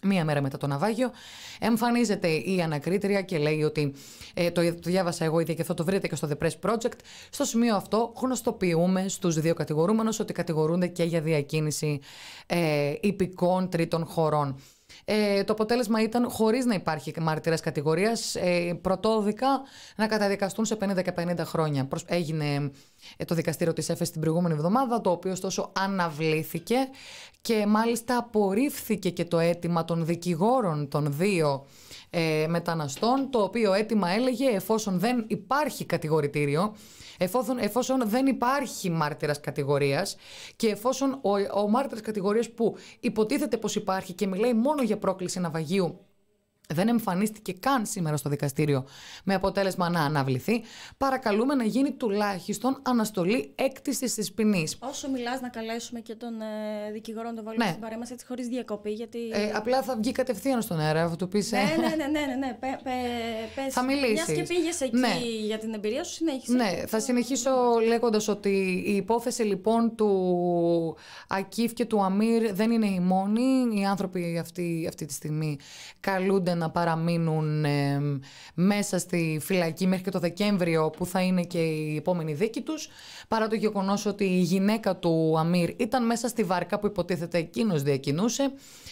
Μία μέρα μετά το ναυάγιο, εμφανίζεται η ανακρίτρια και λέει ότι ε, το, το διάβασα εγώ ήδη και θα το βρείτε και στο The Press Project. Στο σημείο αυτό γνωστοποιούμε στους δύο κατηγορούμενους ότι κατηγορούνται και για διακίνηση ε, υπηκών τρίτων χωρών. Ε, το αποτέλεσμα ήταν, χωρίς να υπάρχει μάρτυρας κατηγορίας, ε, πρωτόδικα να καταδικαστούν σε πενήντα και πενήντα χρόνια. Έγινε ε, το δικαστήριο της ΕΦΕΣ την προηγούμενη εβδομάδα, το οποίο ωστόσο αναβλήθηκε και μάλιστα απορρίφθηκε και το αίτημα των δικηγόρων των δύο ε, μεταναστών, το οποίο αίτημα έλεγε εφόσον δεν υπάρχει κατηγορητήριο, εφόσον, εφόσον δεν υπάρχει μάρτυρας κατηγορίας και εφόσον ο, ο μάρτυρας κατηγορίας που υποτίθεται πως υπάρχει και μιλάει μόνο για πρόκληση ναυαγίου δεν εμφανίστηκε καν σήμερα στο δικαστήριο με αποτέλεσμα να αναβληθεί, παρακαλούμε να γίνει τουλάχιστον αναστολή έκτησης της ποινής.
Όσο μιλάς, να καλέσουμε και τον ε, δικηγόρο να το βάλουμε ναι. στην παρέα μας έτσι χωρίς διακοπή. Γιατί...
Ε, απλά θα βγει κατευθείαν στον αέρα, θα του πεις.
Ναι, ναι, ναι, ναι, ναι, ναι. Πε, πε, πες,
θα μιλήσεις.
Μιας και πήγες εκεί
ναι.
για την εμπειρία σου, συνέχισε.
Ναι, θα συνεχίσω λέγοντας ότι η υπόθεση λοιπόν του Ακίφ και του Αμίρ δεν είναι η μόνη. Οι άνθρωποι αυτοί, αυτή τη στιγμή καλούνται να παραμείνουν ε, μέσα στη φυλακή μέχρι και το Δεκέμβριο που θα είναι και η επόμενη δίκη τους, παρά το γεγονός ότι η γυναίκα του Αμίρ ήταν μέσα στη βάρκα που υποτίθεται εκείνος διακινούσε,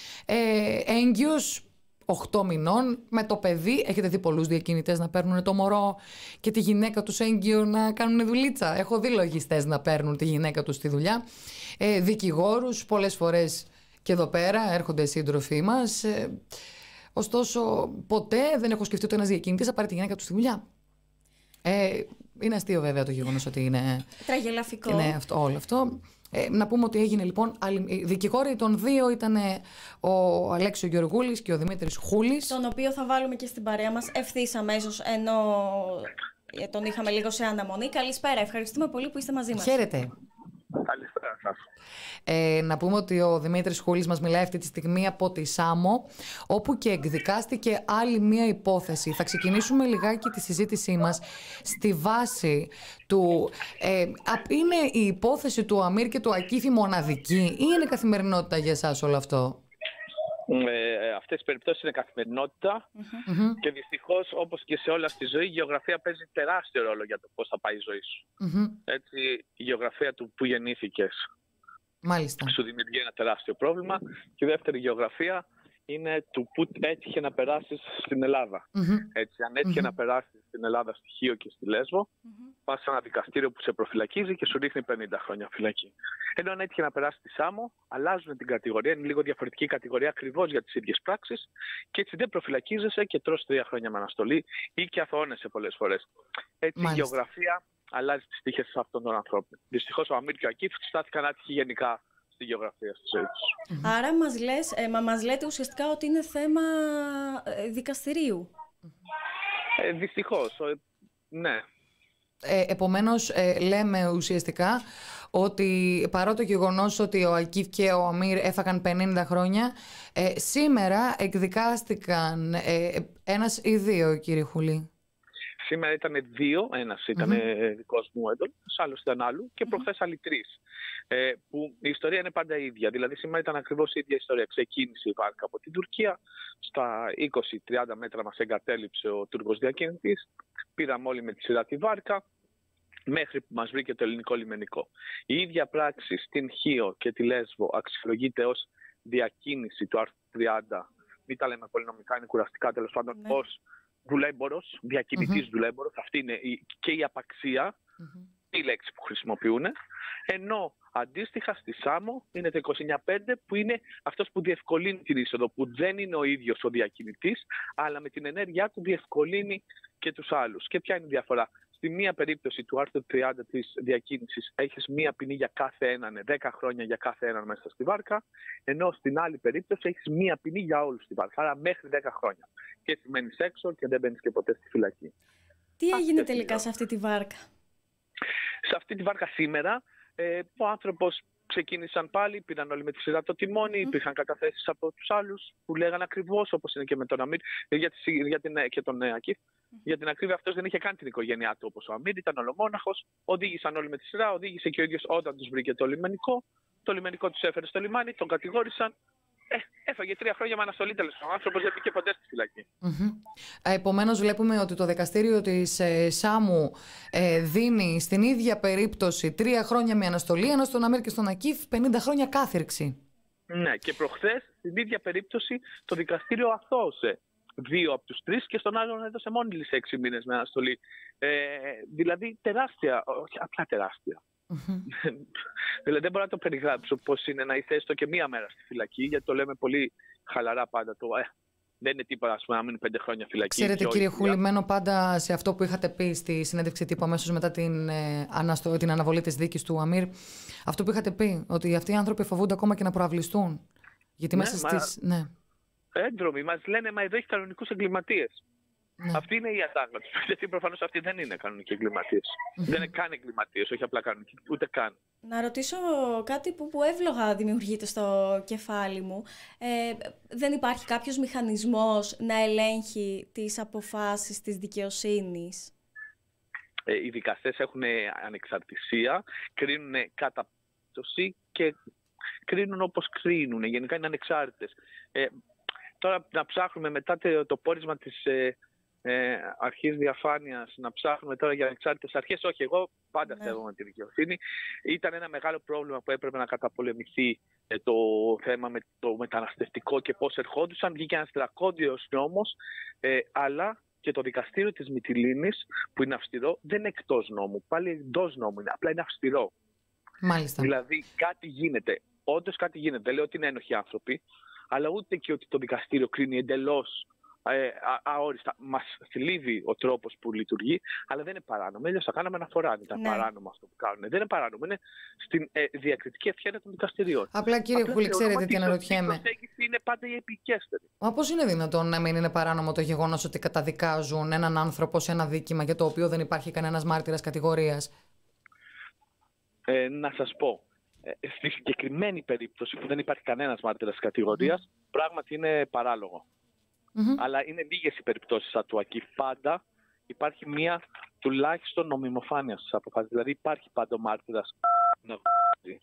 ε, έγκυος οκτώ μηνών, με το παιδί. Έχετε δει πολλούς διακινητές να παίρνουν το μωρό και τη γυναίκα τους έγκυο να κάνουν δουλίτσα? Έχω δει λογιστές να παίρνουν τη γυναίκα τους στη δουλειά, ε, δικηγόρους, πολλές φορές και εδώ πέρα έρχονται σύντροφοί μας. ε, Ωστόσο, ποτέ δεν έχω σκεφτεί ότι ένας διακινητής θα πάρει τη γυναίκα του στη δουλειά. Ε, είναι αστείο βέβαια το γεγονός ότι είναι.
Τραγελαφικό.
Είναι αυτό, όλο αυτό. Ε, να πούμε ότι έγινε λοιπόν. Οι δικηγόροι των δύο ήταν ο Αλέξης Γεωργούλης και ο Δημήτρης Χούλης.
Τον οποίο θα βάλουμε και στην παρέα μας ευθύς αμέσως, ενώ τον είχαμε λίγο σε αναμονή. Καλησπέρα. Ευχαριστούμε πολύ που είστε μαζί μας.
Χαίρετε.
Καλησπέρα σας.
Ε, να πούμε ότι ο Δημήτρης Χούλης μας μιλάει αυτή τη στιγμή από τη Σάμο, όπου και εκδικάστηκε άλλη μία υπόθεση. Θα ξεκινήσουμε λιγάκι τη συζήτησή μας στη βάση του... Ε, είναι η υπόθεση του Αμίρ και του Ακίφ μοναδική ή είναι καθημερινότητα για εσάς όλο αυτό?
Ε, αυτές οι περιπτώσεις είναι καθημερινότητα
mm-hmm.
και δυστυχώς, όπως και σε όλα στη ζωή, η γεωγραφία παίζει τεράστιο ρόλο για το πώς θα πάει η ζωή σου.
Mm-hmm.
Έτσι, η γεωγραφία του που γεννήθηκες
Μάλιστα.
σου δημιουργεί ένα τεράστιο πρόβλημα. Και η δεύτερη γεωγραφία είναι του που έτυχε να περάσεις στην Ελλάδα.
Mm-hmm.
Έτσι, αν έτυχε mm-hmm. να περάσεις στην Ελλάδα, στη Χίο και στη Λέσβο, mm-hmm. πας σε ένα δικαστήριο που σε προφυλακίζει και σου ρίχνει πενήντα χρόνια φυλακή. Ενώ αν έτυχε να περάσει στη Σάμο, αλλάζουν την κατηγορία, είναι λίγο διαφορετική κατηγορία ακριβώς για τις ίδιες πράξεις και έτσι δεν προφυλακίζεσαι και τρως τρία χρόνια με αναστολή ή και αθωώνεσαι πολλές φορές. Έτσι Μάλιστα. η γεωγραφία αλλάζει τις τύχες αυτών των ανθρώπων. Δυστυχώς ο Αμίρ και ο Ακίφ στάθηκαν άτυχοι γενικά στη γεωγραφία στη ζωή τους.
Mm-hmm. Άρα μας, λες, ε, μα μας λέτε ουσιαστικά ότι είναι θέμα ε, δικαστηρίου.
Ε, δυστυχώς, ε, ναι.
Ε, επομένως, ε, λέμε ουσιαστικά ότι παρά το γεγονός ότι ο Ακίφ και ο Αμίρ έφαγαν πενήντα χρόνια, ε, σήμερα εκδικάστηκαν ε, ένας ή δύο, κύριε Χούλη.
Σήμερα ήταν δύο, ένας ήταν mm-hmm. δικός μου έντονος, άλλος ήταν άλλου και προχθές άλλοι τρεις. Ε, που η ιστορία είναι πάντα ίδια. Δηλαδή σήμερα ήταν ακριβώς η ίδια ιστορία. Ξεκίνησε η βάρκα από την Τουρκία, στα είκοσι με τριάντα μέτρα μας εγκατέλειψε ο Τούρκος διακινητής, πήραμε όλοι με τη σειρά τη βάρκα, μέχρι που μας βρήκε το ελληνικό λιμενικό. Η ίδια πράξη στην Χίο και τη Λέσβο αξιολογείται ως διακίνηση του άρθρου τριάντα. Μην τα λέμε πολυνομικά, είναι κουραστικά, τέλος πάντων, ναι. ως δουλέμπορος, διακινητής mm-hmm. δουλέμπορος. Αυτή είναι η, και η απαξία, mm-hmm. η λέξη που χρησιμοποιούν. Ενώ αντίστοιχα στη Σάμο είναι το είκοσι εννιά πέντε που είναι αυτός που διευκολύνει την είσοδο, που δεν είναι ο ίδιος ο διακινητής, αλλά με την ενέργειά του διευκολύνει και τους άλλους. Και ποια είναι η διαφορά? Στη μία περίπτωση του άρθρου τριάντα της διακίνησης έχεις μία ποινή για κάθε έναν, δέκα χρόνια για κάθε έναν μέσα στη βάρκα, ενώ στην άλλη περίπτωση έχεις μία ποινή για όλους στη βάρκα, άρα μέχρι δέκα χρόνια. Και έτσι μένεις έξω και δεν μπαίνεις και ποτέ στη φυλακή.
Τι έγινε Αυτή τελικά σε αυτή τη βάρκα?
Σε αυτή τη βάρκα σήμερα ε, ο άνθρωπος ξεκίνησαν πάλι, πήραν όλοι με τη σειρά το τιμόνι, mm. υπήρχαν καταθέσεις από τους άλλους που λέγανε ακριβώς όπως είναι και με τον Αμίρ για, τη, για την, και τον Ακίφ. Mm. Για την ακρίβεια αυτός δεν είχε καν την οικογένειά του όπως ο Αμίρ, ήταν ολομόναχος, οδήγησαν όλοι με τη σειρά, οδήγησε και ο ίδιος όταν τους βρήκε το λιμενικό, το λιμενικό τους έφερε στο λιμάνι, τον κατηγόρησαν, Ε, έφαγε τρία χρόνια με αναστολή τέλος. Ο άνθρωπος δεν πήγε ποτέ στη φυλακή.
Mm-hmm. Επομένως, βλέπουμε ότι το δικαστήριο της ε, Σάμου ε, δίνει στην ίδια περίπτωση τρία χρόνια με αναστολή, ενώ στον Αμίρ και στον Ακίφ πενήντα χρόνια κάθυρξη.
Ναι, και προχθές στην ίδια περίπτωση το δικαστήριο αθώωσε δύο από τους τρεις και στον άλλον έδωσε μόνη έξι μήνες με αναστολή. Ε, δηλαδή τεράστια, όχι απλά τεράστια. Mm-hmm. Δηλαδή δεν μπορώ να το περιγράψω πώς είναι να είσαι έστω και μία μέρα στη φυλακή, γιατί το λέμε πολύ χαλαρά πάντα. Το, ε, δεν είναι τίποτα, ας πούμε, να μείνει πέντε χρόνια φυλακή.
Ξέρετε, κύριε Χούλη, μένω πάντα σε αυτό που είχατε πει στη συνέντευξη τύπου αμέσως μετά την, ε, αναστο, την αναβολή της δίκης του Αμίρ. Αυτό που είχατε πει, ότι αυτοί οι άνθρωποι φοβούνται ακόμα και να προαυλιστούν. Γιατί
ναι,
μέσα
μα...
στις. Ναι.
Έντρομοι μας λένε, μα εδώ έχει κανονικούς εγκληματίες. Ναι. Αυτή είναι η ατάκα τους. Γιατί προφανώς αυτοί δεν είναι κανονικοί εγκληματίες. Mm-hmm. Δεν είναι καν εγκληματίες, όχι απλά κανονικοί, ούτε καν.
Να ρωτήσω κάτι που, που εύλογα δημιουργείται στο κεφάλι μου. Ε, δεν υπάρχει κάποιος μηχανισμός να ελέγχει τις αποφάσεις της δικαιοσύνης?
Ε, οι δικαστές έχουν ανεξαρτησία, κρίνουν κατά πτώση και κρίνουν όπως κρίνουν. Γενικά είναι ανεξάρτητες. Ε, τώρα να ψάχνουμε μετά το, το πόρισμα της ε, ε, αρχής διαφάνειας, να ψάχνουμε τώρα για ανεξάρτητες αρχές. Όχι, εγώ πάντα ναι. σέβομαι τη δικαιοσύνη. Ήταν ένα μεγάλο πρόβλημα που έπρεπε να καταπολεμηθεί ε, το θέμα με το μεταναστευτικό και πώς ερχόντουσαν. Βγήκε ένας δρακόντιος νόμος, ε, αλλά και το δικαστήριο της Μυτιλήνης, που είναι αυστηρό, δεν είναι εκτός νόμου. Πάλι εντός νόμου είναι, απλά είναι αυστηρό.
Μάλιστα.
Δηλαδή κάτι γίνεται. Όντως κάτι γίνεται. Δεν λέω ότι είναι ένοχοι άνθρωποι, αλλά ούτε και ότι το δικαστήριο κρίνει εντελώς ε, α, αόριστα. Μας θλίβει ο τρόπος που λειτουργεί, αλλά δεν είναι παράνομο. Αλλιώς θα κάναμε αναφορά αν ήταν ναι. παράνομο αυτό που κάνουν. Δεν είναι παράνομο. Είναι στην ε, διακριτική ευχέρεια των δικαστηριών.
Απλά κύριε Χούλη, ξέρετε τι αναρωτιέμαι.
Η προσέγγιση είναι πάντα η επικέστερη.
Μα πώς είναι δυνατόν να μην είναι παράνομο το γεγονός ότι καταδικάζουν έναν άνθρωπο σε ένα δίκημα για το οποίο δεν υπάρχει κανένας μάρτυρας κατηγορίας?
Ε, να σας πω. Στη συγκεκριμένη περίπτωση που δεν υπάρχει κανένας μάρτυρας κατηγορίας, mm. πράγματι είναι παράλογο. Mm-hmm. Αλλά είναι λίγες οι περιπτώσεις σαν του Ακίφ. Πάντα υπάρχει μία τουλάχιστον νομιμοφάνεια στις αποφάσεις. Δηλαδή υπάρχει πάντα ο μάρτυρας να βγάζει.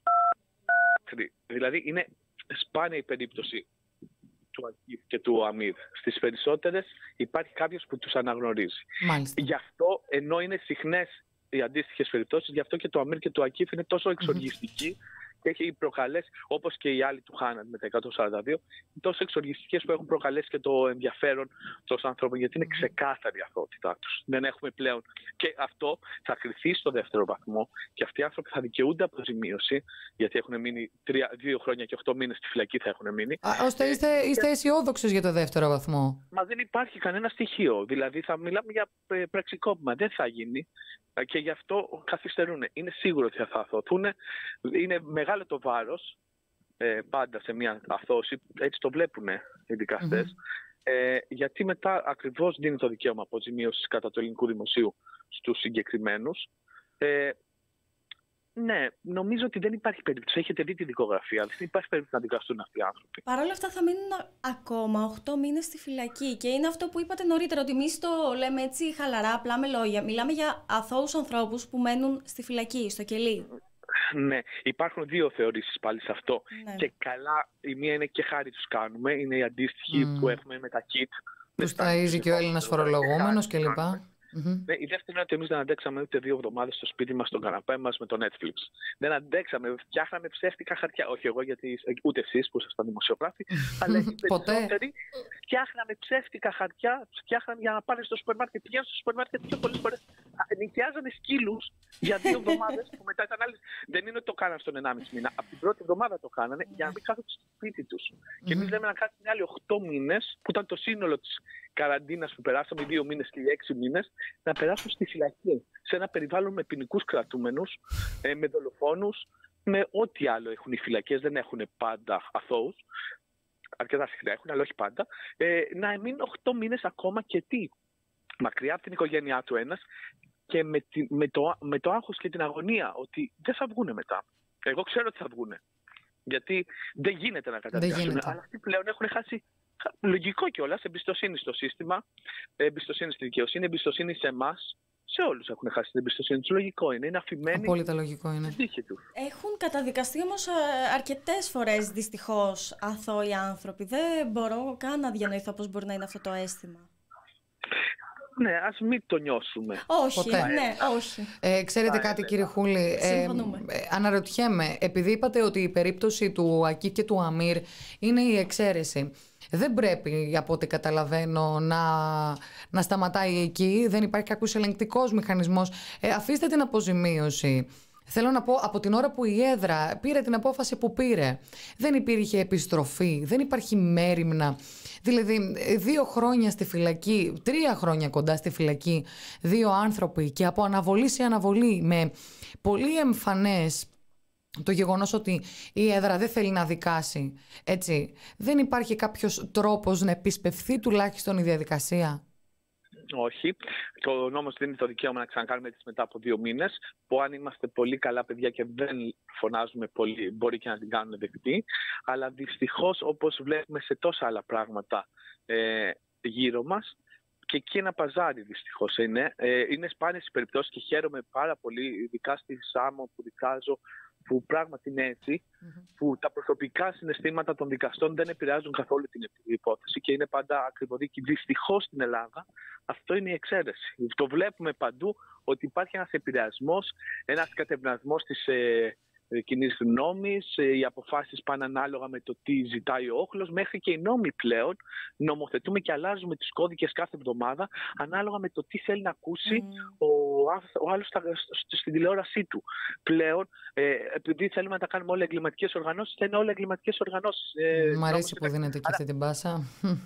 Δηλαδή είναι σπάνια η περίπτωση του Ακίφ και του Αμίρ. Στις περισσότερες υπάρχει κάποιος που τους αναγνωρίζει.
Μάλιστα.
Γι' αυτό, ενώ είναι συχνές οι αντίστοιχες περιπτώσεις, γι' αυτό και το Αμίρ και το Ακίφ είναι τόσο εξοργιστικοί και έχει προκαλέσει, όπως και οι άλλοι του Χάναν με τα εκατόν σαράντα δύο, τόσο εξοργιστικές που έχουν προκαλέσει και το ενδιαφέρον των ανθρώπων, γιατί είναι ξεκάθαρη η αθωότητά τους. Δεν έχουμε πλέον. Και αυτό θα κριθεί στο δεύτερο βαθμό και αυτοί οι άνθρωποι θα δικαιούνται αποζημίωση, γιατί έχουν μείνει τρία, δύο χρόνια και οκτώ μήνες στη φυλακή θα έχουν μείνει.
Α, ώστε είστε, είστε αισιόδοξος για το δεύτερο βαθμό?
Μα δεν υπάρχει κανένα στοιχείο. Δηλαδή θα μιλάμε για πραξικόπημα. Δεν θα γίνει. Και γι' αυτό καθυστερούν. Είναι σίγουρο ότι θα αθωωθούν. Είναι μεγάλο το βάρος ε, πάντα σε μια αθώωση. Έτσι το βλέπουν οι δικαστές. Mm-hmm. Ε, γιατί μετά ακριβώς δίνει το δικαίωμα αποζημίωσης κατά του ελληνικού δημοσίου στους συγκεκριμένους. Ε, ναι, νομίζω ότι δεν υπάρχει περίπτωση. Έχετε δει τη δικογραφία. Δεν υπάρχει περίπτωση να δικαστούν αυτοί οι άνθρωποι.
Παρ' όλα αυτά θα μείνουν ακόμα οκτώ μήνες στη φυλακή. Και είναι αυτό που είπατε νωρίτερα, ότι εμείς το λέμε έτσι χαλαρά, απλά με λόγια. Μιλάμε για αθώους ανθρώπους που μένουν στη φυλακή, στο κελί.
Ναι, υπάρχουν δύο θεωρήσεις πάλι σε αυτό. Ναι. Και καλά, η μία είναι και χάρη τους κάνουμε. Είναι η αντίστοιχη mm. που έχουμε με τα κιτ.
Τους ταΐζει και ο Έλληνας φορολογούμενος κλπ.
Mm-hmm. Ναι, η δεύτερη είναι ότι εμείς δεν αντέξαμε ούτε δύο εβδομάδες στο σπίτι μας, στον καναπέ μας με το Netflix. Δεν αντέξαμε, φτιάχναμε ψεύτικα χαρτιά. Όχι εγώ, γιατί ούτε εσείς που ήσασταν δημοσιογράφοι, αλλά οι περισσότεροι φτιάχναμε ψεύτικα χαρτιά, φτιάχναμε για να πάνε στο σούπερ μάρκετ. Πηγαίνουν στο σούπερ μάρκετ πιο πολλές φορές. Νοικιάζανε σκύλους για δύο εβδομάδες που μετά ήταν άλλες. Δεν είναι ότι το κάνανε στον ενάμιση μήνα. Από την πρώτη εβδομάδα το κάνανε για να μην κάθονται στο σπίτι τους. Mm-hmm. Και εμείς λέμε να κάτσουν άλλοι οκτώ μήνες, που ήταν το σύνολο της καραντίνας που περάσαμε, δύο μήνες και έξι μήνες, να περάσουν στη φυλακή. Σε ένα περιβάλλον με ποινικούς κρατούμενους, ε, με δολοφόνους, με ό,τι άλλο έχουν οι φυλακές. Δεν έχουν πάντα αθώους. Αρκετά συχνά έχουν, αλλά όχι πάντα. Ε, να μείνουν οκτώ μήνες ακόμα και τι. Μακριά από την οικογένειά του ένας και με, τη, με, το, με το άγχος και την αγωνία ότι δεν θα βγουνε μετά. Εγώ ξέρω ότι θα βγουνε. Γιατί δεν γίνεται να καταδικάσουν. Αλλά αυτοί πλέον έχουν χάσει. Λογικό κιόλας, εμπιστοσύνη στο σύστημα, εμπιστοσύνη στη δικαιοσύνη, εμπιστοσύνη σε εμάς, σε όλους έχουν χάσει την εμπιστοσύνη τους. Λογικό είναι, είναι αφημένοι.
Απόλυτα λογικό είναι.
Στην τύχη τους.
Έχουν καταδικαστεί όμως αρκετές φορές δυστυχώς αθώοι άνθρωποι. Δεν μπορώ καν να διανοηθώ πώς μπορεί να είναι αυτό το αίσθημα.
Ναι, ας μην το νιώσουμε.
Όχι,
Ποτέ.
ναι, όχι.
Ε, ξέρετε
Α,
κάτι,
ε,
κύριε Χούλη, ε,
Συμφωνούμε.
ε, αναρωτιέμαι, επειδή είπατε ότι η περίπτωση του Ακίφ και του Αμίρ είναι η εξαίρεση, δεν πρέπει, από ό,τι καταλαβαίνω, να, να σταματάει εκεί, δεν υπάρχει κάποιος ελεγκτικός μηχανισμός. Ε, αφήστε την αποζημίωση. Θέλω να πω, από την ώρα που η έδρα πήρε την απόφαση που πήρε, δεν υπήρχε επιστροφή, δεν υπάρχει μέριμνα. Δηλαδή, δύο χρόνια στη φυλακή, τρία χρόνια κοντά στη φυλακή, δύο άνθρωποι και από αναβολή σε αναβολή, με πολύ εμφανές το γεγονός ότι η έδρα δεν θέλει να δικάσει, έτσι, δεν υπάρχει κάποιος τρόπος να επισπευθεί τουλάχιστον η διαδικασία?
Όχι. Το νόμος δίνει το δικαίωμα να ξανακάνουμε έτσι μετά από δύο μήνες, που αν είμαστε πολύ καλά παιδιά και δεν φωνάζουμε πολύ, μπορεί και να την κάνουν δεκτή. Αλλά δυστυχώς, όπως βλέπουμε σε τόσα άλλα πράγματα ε, γύρω μας, και εκεί ένα παζάρι δυστυχώς είναι. Ε, είναι σπάνιες οι περιπτώσεις και χαίρομαι πάρα πολύ, ειδικά στη Σάμο που δικάζω, που πράγματι είναι έτσι, mm-hmm. που τα προσωπικά συναισθήματα των δικαστών δεν επηρεάζουν καθόλου την υπόθεση και είναι πάντα ακριβοδίκη. Δυστυχώς στην Ελλάδα αυτό είναι η εξαίρεση. Το βλέπουμε παντού ότι υπάρχει ένας επηρεασμός, ένας κατευνασμός της ε, κοινής γνώμης, ε, οι αποφάσεις πάνε ανάλογα με το τι ζητάει ο όχλος, μέχρι και οι νόμοι πλέον νομοθετούμε και αλλάζουμε τους κώδικες κάθε εβδομάδα ανάλογα με το τι θέλει να ακούσει mm. ο, ο άλλος στα, στην τηλεόρασή του. Πλέον, ε, επειδή θέλουμε να τα κάνουμε όλα εγκληματικές οργανώσεις, θα είναι όλα εγκληματικές οργανώσεις. Ε,
Μ' αρέσει που δίνετε και αυτή την πάσα.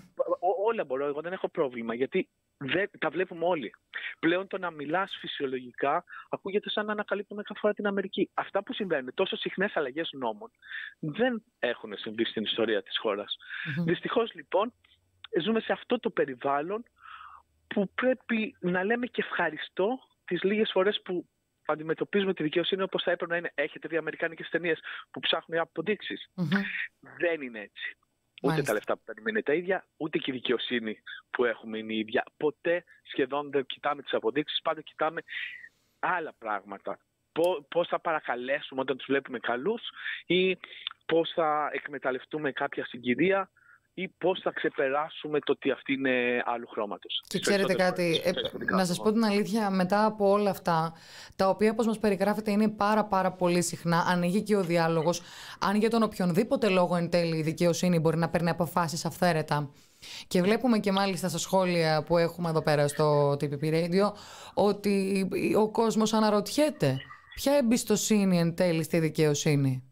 Όλα μπορώ, εγώ δεν έχω πρόβλημα, γιατί δεν, τα βλέπουμε όλοι. Πλέον το να μιλάς φυσιολογικά ακούγεται σαν να ανακαλύπτουμε κάθε φορά την Αμερική. Αυτά που συμβαίνουν, τόσο συχνές αλλαγές νόμων, δεν έχουν συμβεί στην ιστορία της χώρας. Mm-hmm. Δυστυχώς λοιπόν ζούμε σε αυτό το περιβάλλον που πρέπει να λέμε και ευχαριστώ τις λίγες φορές που αντιμετωπίζουμε τη δικαιοσύνη όπως θα έπρεπε να είναι. Έχετε δει αμερικάνικες ταινίες που ψάχνουν αποδείξεις? Mm-hmm. Δεν είναι έτσι. Ούτε Μάλιστα. τα λεφτά που παίρνουμε είναι τα ίδια, ούτε και η δικαιοσύνη που έχουμε είναι η ίδια. Ποτέ σχεδόν δεν κοιτάμε τις αποδείξεις, πάντα κοιτάμε άλλα πράγματα. Πώς θα παρακαλέσουμε όταν τους βλέπουμε καλούς, ή πώς θα εκμεταλλευτούμε κάποια συγκυρία, ή πώς θα ξεπεράσουμε το ότι αυτή είναι άλλου χρώματος.
Και ξέρετε κάτι, ε, να σας πω την αλήθεια, μετά από όλα αυτά, τα οποία όπως μας περιγράφετε είναι πάρα πάρα πολύ συχνά, ανοίγει και ο διάλογος, αν για τον οποιονδήποτε λόγο εν τέλει η δικαιοσύνη μπορεί να παίρνει αποφάσεις αυθαίρετα. Και βλέπουμε και μάλιστα στα σχόλια που έχουμε εδώ πέρα στο τι πι πι Radio, ότι ο κόσμος αναρωτιέται ποια εμπιστοσύνη εν τέλει στη δικαιοσύνη?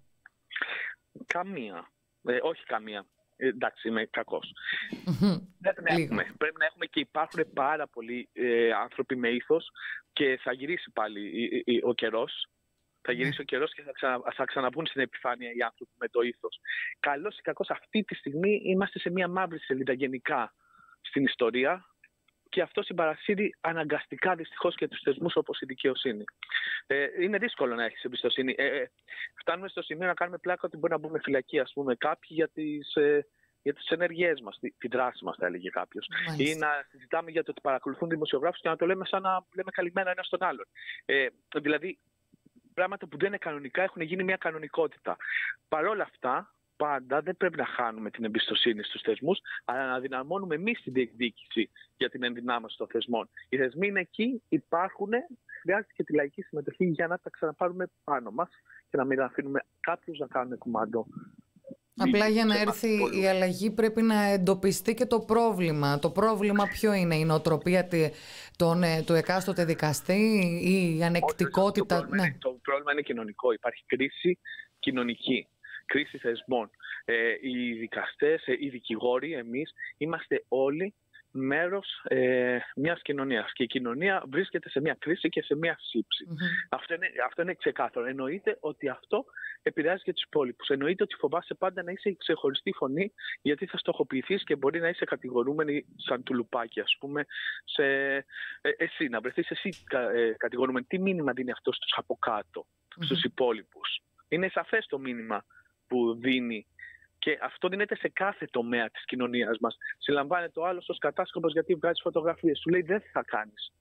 Καμία. Ε, όχι καμία. Εντάξει, είμαι κακός. Mm-hmm. Πρέπει, να έχουμε. Πρέπει να έχουμε και υπάρχουν πάρα πολλοί ε, άνθρωποι με ήθος και θα γυρίσει πάλι ε, ε, ο καιρός. Θα γυρίσει mm. ο καιρός και θα, ξανα, θα ξαναμπούν στην επιφάνεια οι άνθρωποι με το ήθος. Καλώς ή κακώς αυτή τη στιγμή είμαστε σε μια μαύρη σελίδα γενικά στην ιστορία και αυτό συμπαρασύρει αναγκαστικά δυστυχώς και τους θεσμούς όπως η δικαιοσύνη. Ε, είναι δύσκολο να έχεις εμπιστοσύνη. Ε, ε, φτάνουμε στο σημείο να κάνουμε πλάκα ότι μπορεί να μπούμε φυλακή, ας πούμε, κάποιοι για τις, ε, για τις ενέργειές μας, τη, τη δράση μας, θα έλεγε κάποιος. Ή να συζητάμε για το ότι παρακολουθούν δημοσιογράφους και να το λέμε σαν να λέμε καλυμμένα ένα στον άλλον. Ε, δηλαδή, πράγματα που δεν είναι κανονικά έχουν γίνει μια κανονικότητα. Παρ' όλα αυτά, πάντα δεν πρέπει να χάνουμε την εμπιστοσύνη στους θεσμούς, αλλά να δυναμώνουμε εμείς την διεκδίκηση για την ενδυνάμωση των θεσμών. Οι θεσμοί είναι εκεί, υπάρχουν, χρειάζεται και τη λαϊκή συμμετοχή για να τα ξαναπάρουμε πάνω μας και να μην αφήνουμε κάποιους να κάνουν κουμάντο.
Απλά για να έρθει η αλλαγή πρέπει να εντοπιστεί και το πρόβλημα. Το πρόβλημα ποιο είναι? Η νοοτροπία τον, του εκάστοτε δικαστή, η ανεκτικότητα?
Το πρόβλημα, ναι. το πρόβλημα είναι κοινωνικό. Υπάρχει κρίση κοινωνική. Κρίση θεσμών. Ε, οι δικαστές, ε, οι δικηγόροι, εμείς είμαστε όλοι μέρος ε, μιας κοινωνίας. Και η κοινωνία βρίσκεται σε μια κρίση και σε μια σύψη. Mm-hmm. Αυτό, είναι, αυτό είναι ξεκάθαρο. Εννοείται ότι αυτό επηρεάζει και τους υπόλοιπους. Εννοείται ότι φοβάσαι πάντα να είσαι η ξεχωριστή φωνή, γιατί θα στοχοποιηθείς και μπορεί να είσαι κατηγορούμενη σαν τουλουπάκι, ας πούμε, σε, ε, εσύ, να βρεθείς εσύ ε, κατηγορούμενη. Τι μήνυμα δίνει αυτό στους από κάτω, mm-hmm. στους υπόλοιπους? Είναι σαφές το μήνυμα που δίνει. Και αυτό δίνεται σε κάθε τομέα της κοινωνίας μας. Συλλαμβάνεται ο άλλος ως κατάσκοπος γιατί βγάζει φωτογραφίες. Σου λέει δεν θα κάνεις.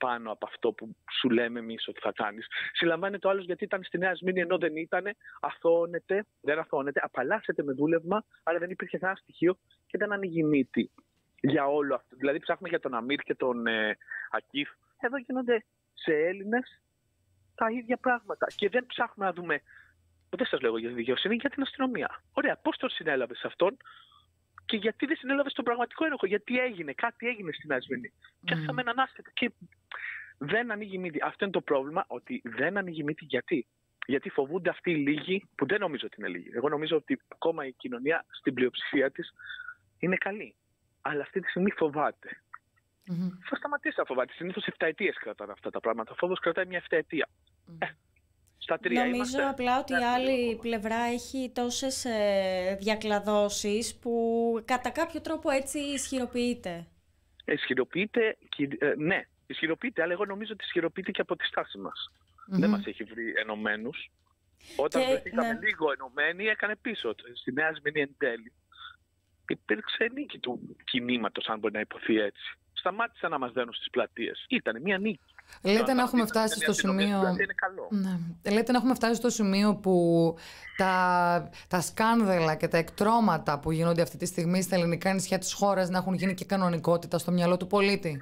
παραπάνω από αυτό που σου λέμε εμείς ότι θα κάνεις. Συλλαμβάνεται ο άλλος γιατί ήταν στη Νέα Σμύρνη ενώ δεν ήταν, αθώωνεται, δεν αθώωνεται, απαλλάσσεται με δούλευμα, άρα δεν υπήρχε κανένα στοιχείο και δεν ανοίγει μύτη για όλο αυτό. Δηλαδή ψάχνουμε για τον Αμίρ και τον ε, Ακίφ. Εδώ γίνονται σε Έλληνες τα ίδια πράγματα. Και δεν ψάχνουμε να δούμε, δεν σας λέω για τη δικαιοσύνη, για την αστυνομία. Ωραία, πώς τον συνέλαβες αυτόν και γιατί δεν συνέλαβες τον πραγματικό ένοχο, γιατί έγινε, κάτι έγινε στην Νέα Σμύρνη. Mm. Και άφησαμε έναν άσχετο και δεν ανοίγει μύτη. Αυτό είναι το πρόβλημα, ότι δεν ανοίγει μύτη γιατί. Γιατί φοβούνται αυτοί οι λίγοι, που δεν νομίζω ότι είναι λίγοι. Εγώ νομίζω ότι ακόμα η κοινωνία στην πλειοψηφία της είναι καλή. Αλλά αυτή τη στιγμή φοβάται. Mm-hmm. Θα σταματήσει να φοβάται. Συνήθως εφταετίες κρατάνε αυτά τα πράγματα. Ο φόβος κρατάει μια εφταετία. Mm. Ε, στα τρία
Νομίζω
είμαστε.
απλά ότι η άλλη πλευρά έχει τόσες ε, διακλαδώσεις που κατά κάποιο τρόπο έτσι ισχυροποιείται.
Ισχυροποιείται, ε, ναι, ισχυροποιείται, αλλά εγώ νομίζω ότι ισχυροποιείται και από τη στάση μας. Mm-hmm. Δεν μας έχει βρει ενωμένους. Όταν και, βρεθήκαμε ναι. λίγο ενωμένοι, έκανε πίσω. Στη Νέα Σμύρνη εν τέλει υπήρξε νίκη του κινήματος, αν μπορεί να υποθεί έτσι. Σταμάτησαν να μας δένουν στις πλατείες. Ήταν μια νίκη.
Λέτε να έχουμε φτάσει στο σημείο.
Είναι καλό.
Ναι. Λέτε να έχουμε φτάσει στο σημείο που τα, τα σκάνδαλα και τα εκτρώματα που γίνονται αυτή τη στιγμή στα ελληνικά νησιά της χώρας να έχουν γίνει και κανονικότητα στο μυαλό του πολίτη.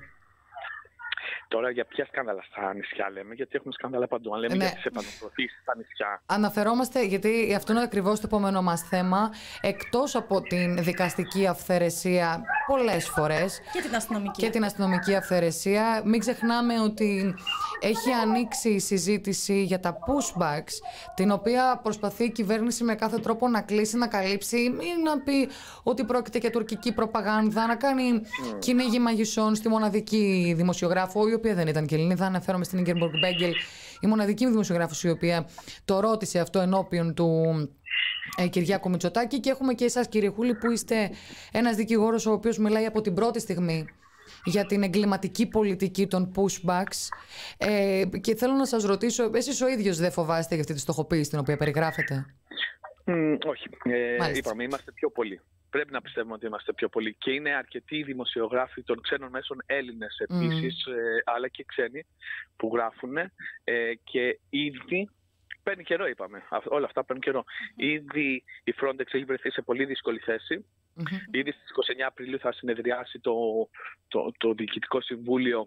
Τώρα για ποια σκάνδαλα στα νησιά λέμε, γιατί έχουμε σκάνδαλα παντού. Αν λέμε ναι. για τις επαναπροωθήσεις στα νησιά.
Αναφερόμαστε, γιατί αυτό είναι ακριβώς το επόμενο μας θέμα, εκτός από την δικαστική αυθαιρεσία πολλές φορές.
Και την αστυνομική.
Και την αστυνομική αυθαιρεσία. Μην ξεχνάμε ότι έχει ανοίξει η συζήτηση για τα pushbacks, την οποία προσπαθεί η κυβέρνηση με κάθε τρόπο να κλείσει, να καλύψει, ή να πει ότι πρόκειται για τουρκική προπαγάνδα, να κάνει mm. κυνήγι μαγισσών στη μοναδική δημοσιογράφο, η οποία δεν ήταν και Ελληνίδα. Αναφέρομαι στην Ingeborg Bengel, η μοναδική δημοσιογράφος η οποία το ρώτησε αυτό ενώπιον του ε, Κυριάκου Μητσοτάκη. Και έχουμε και εσάς, κύριε Χούλη, που είστε ένας δικηγόρος ο οποίος μιλάει από την πρώτη στιγμή για την εγκληματική πολιτική των pushbacks. Ε, και θέλω να σας ρωτήσω, εσείς ο ίδιος δεν φοβάστε για αυτή τη στοχοποίηση την οποία περιγράφετε?
Mm, όχι. Ε, είπαμε, είμαστε πιο πολλοί. Πρέπει να πιστεύουμε ότι είμαστε πιο πολλοί. Και είναι αρκετοί οι δημοσιογράφοι των ξένων μέσων, Έλληνες επίσης, mm. ε, αλλά και ξένοι, που γράφουν. Ε, και ήδη, παίρνει καιρό είπαμε, όλα αυτά παίρνουν καιρό. Mm. Ήδη η Frontex έχει βρεθεί σε πολύ δύσκολη θέση. Mm-hmm. Ήδη στις είκοσι εννέα Απριλίου θα συνεδριάσει το, το, το Διοικητικό Συμβούλιο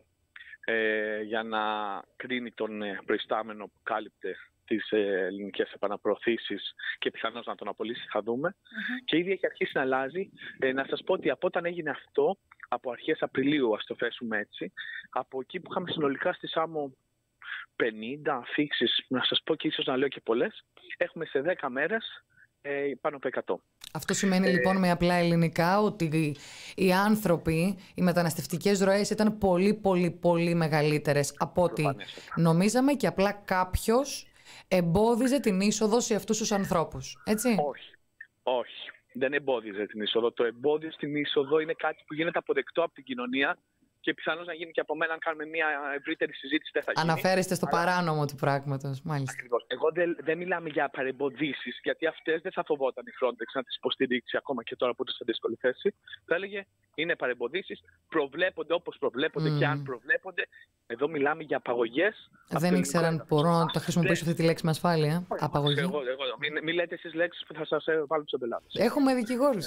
ε, για να κρίνει τον ε, προϊστάμενο που κάλυπτε τις ε, ελληνικές επαναπροωθήσεις και πιθανώς να τον απολύσει, θα δούμε. Mm-hmm. Και ήδη έχει αρχίσει να αλλάζει. Ε, να σας πω ότι από όταν έγινε αυτό, από αρχές Απριλίου, ας το θέσουμε έτσι, από εκεί που είχαμε συνολικά στη Σάμο πενήντα αφίξεις, να σας πω και ίσως να λέω και πολλές, έχουμε σε δέκα μέρες ε, πάνω από εκατό. Αυτό σημαίνει ε, λοιπόν με απλά ελληνικά ότι οι άνθρωποι, οι μεταναστευτικές ροές ήταν πολύ πολύ πολύ μεγαλύτερες από ό,τι νομίζαμε και απλά κάποιος εμπόδιζε την είσοδο σε αυτούς τους ανθρώπους, έτσι? Όχι, όχι. Δεν εμπόδιζε την είσοδο. Το εμπόδιο στην είσοδο είναι κάτι που γίνεται αποδεκτό από την κοινωνία και πιθανώς να γίνει και από μένα αν κάνουμε μια ευρύτερη συζήτηση δεν θα γίνει.
Αναφέρεστε στο αλλά... παράνομο του πράγματος, μάλιστα.
Ακριβώς. Εγώ δεν, δεν μιλάμε για παρεμποδίσεις, γιατί αυτές δεν θα φοβόταν η Frontex να τις υποστηρίξει ακόμα και τώρα που είναι σε δύσκολη θέση. Θα έλεγε είναι παρεμποδίσεις, προβλέπονται όπως προβλέπονται mm. και αν προβλέπονται. Εδώ μιλάμε για απαγωγές.
Δεν ήξερα αν μπορώ να τα χρησιμοποιήσω αυτή τη λέξη με ασφάλεια. Απαγωγή.
Εγώ, εγώ, μην, μην λέτε εσείς λέξεις που θα σας βάλουν στους πελάτες.
Έχουμε δικηγόρους.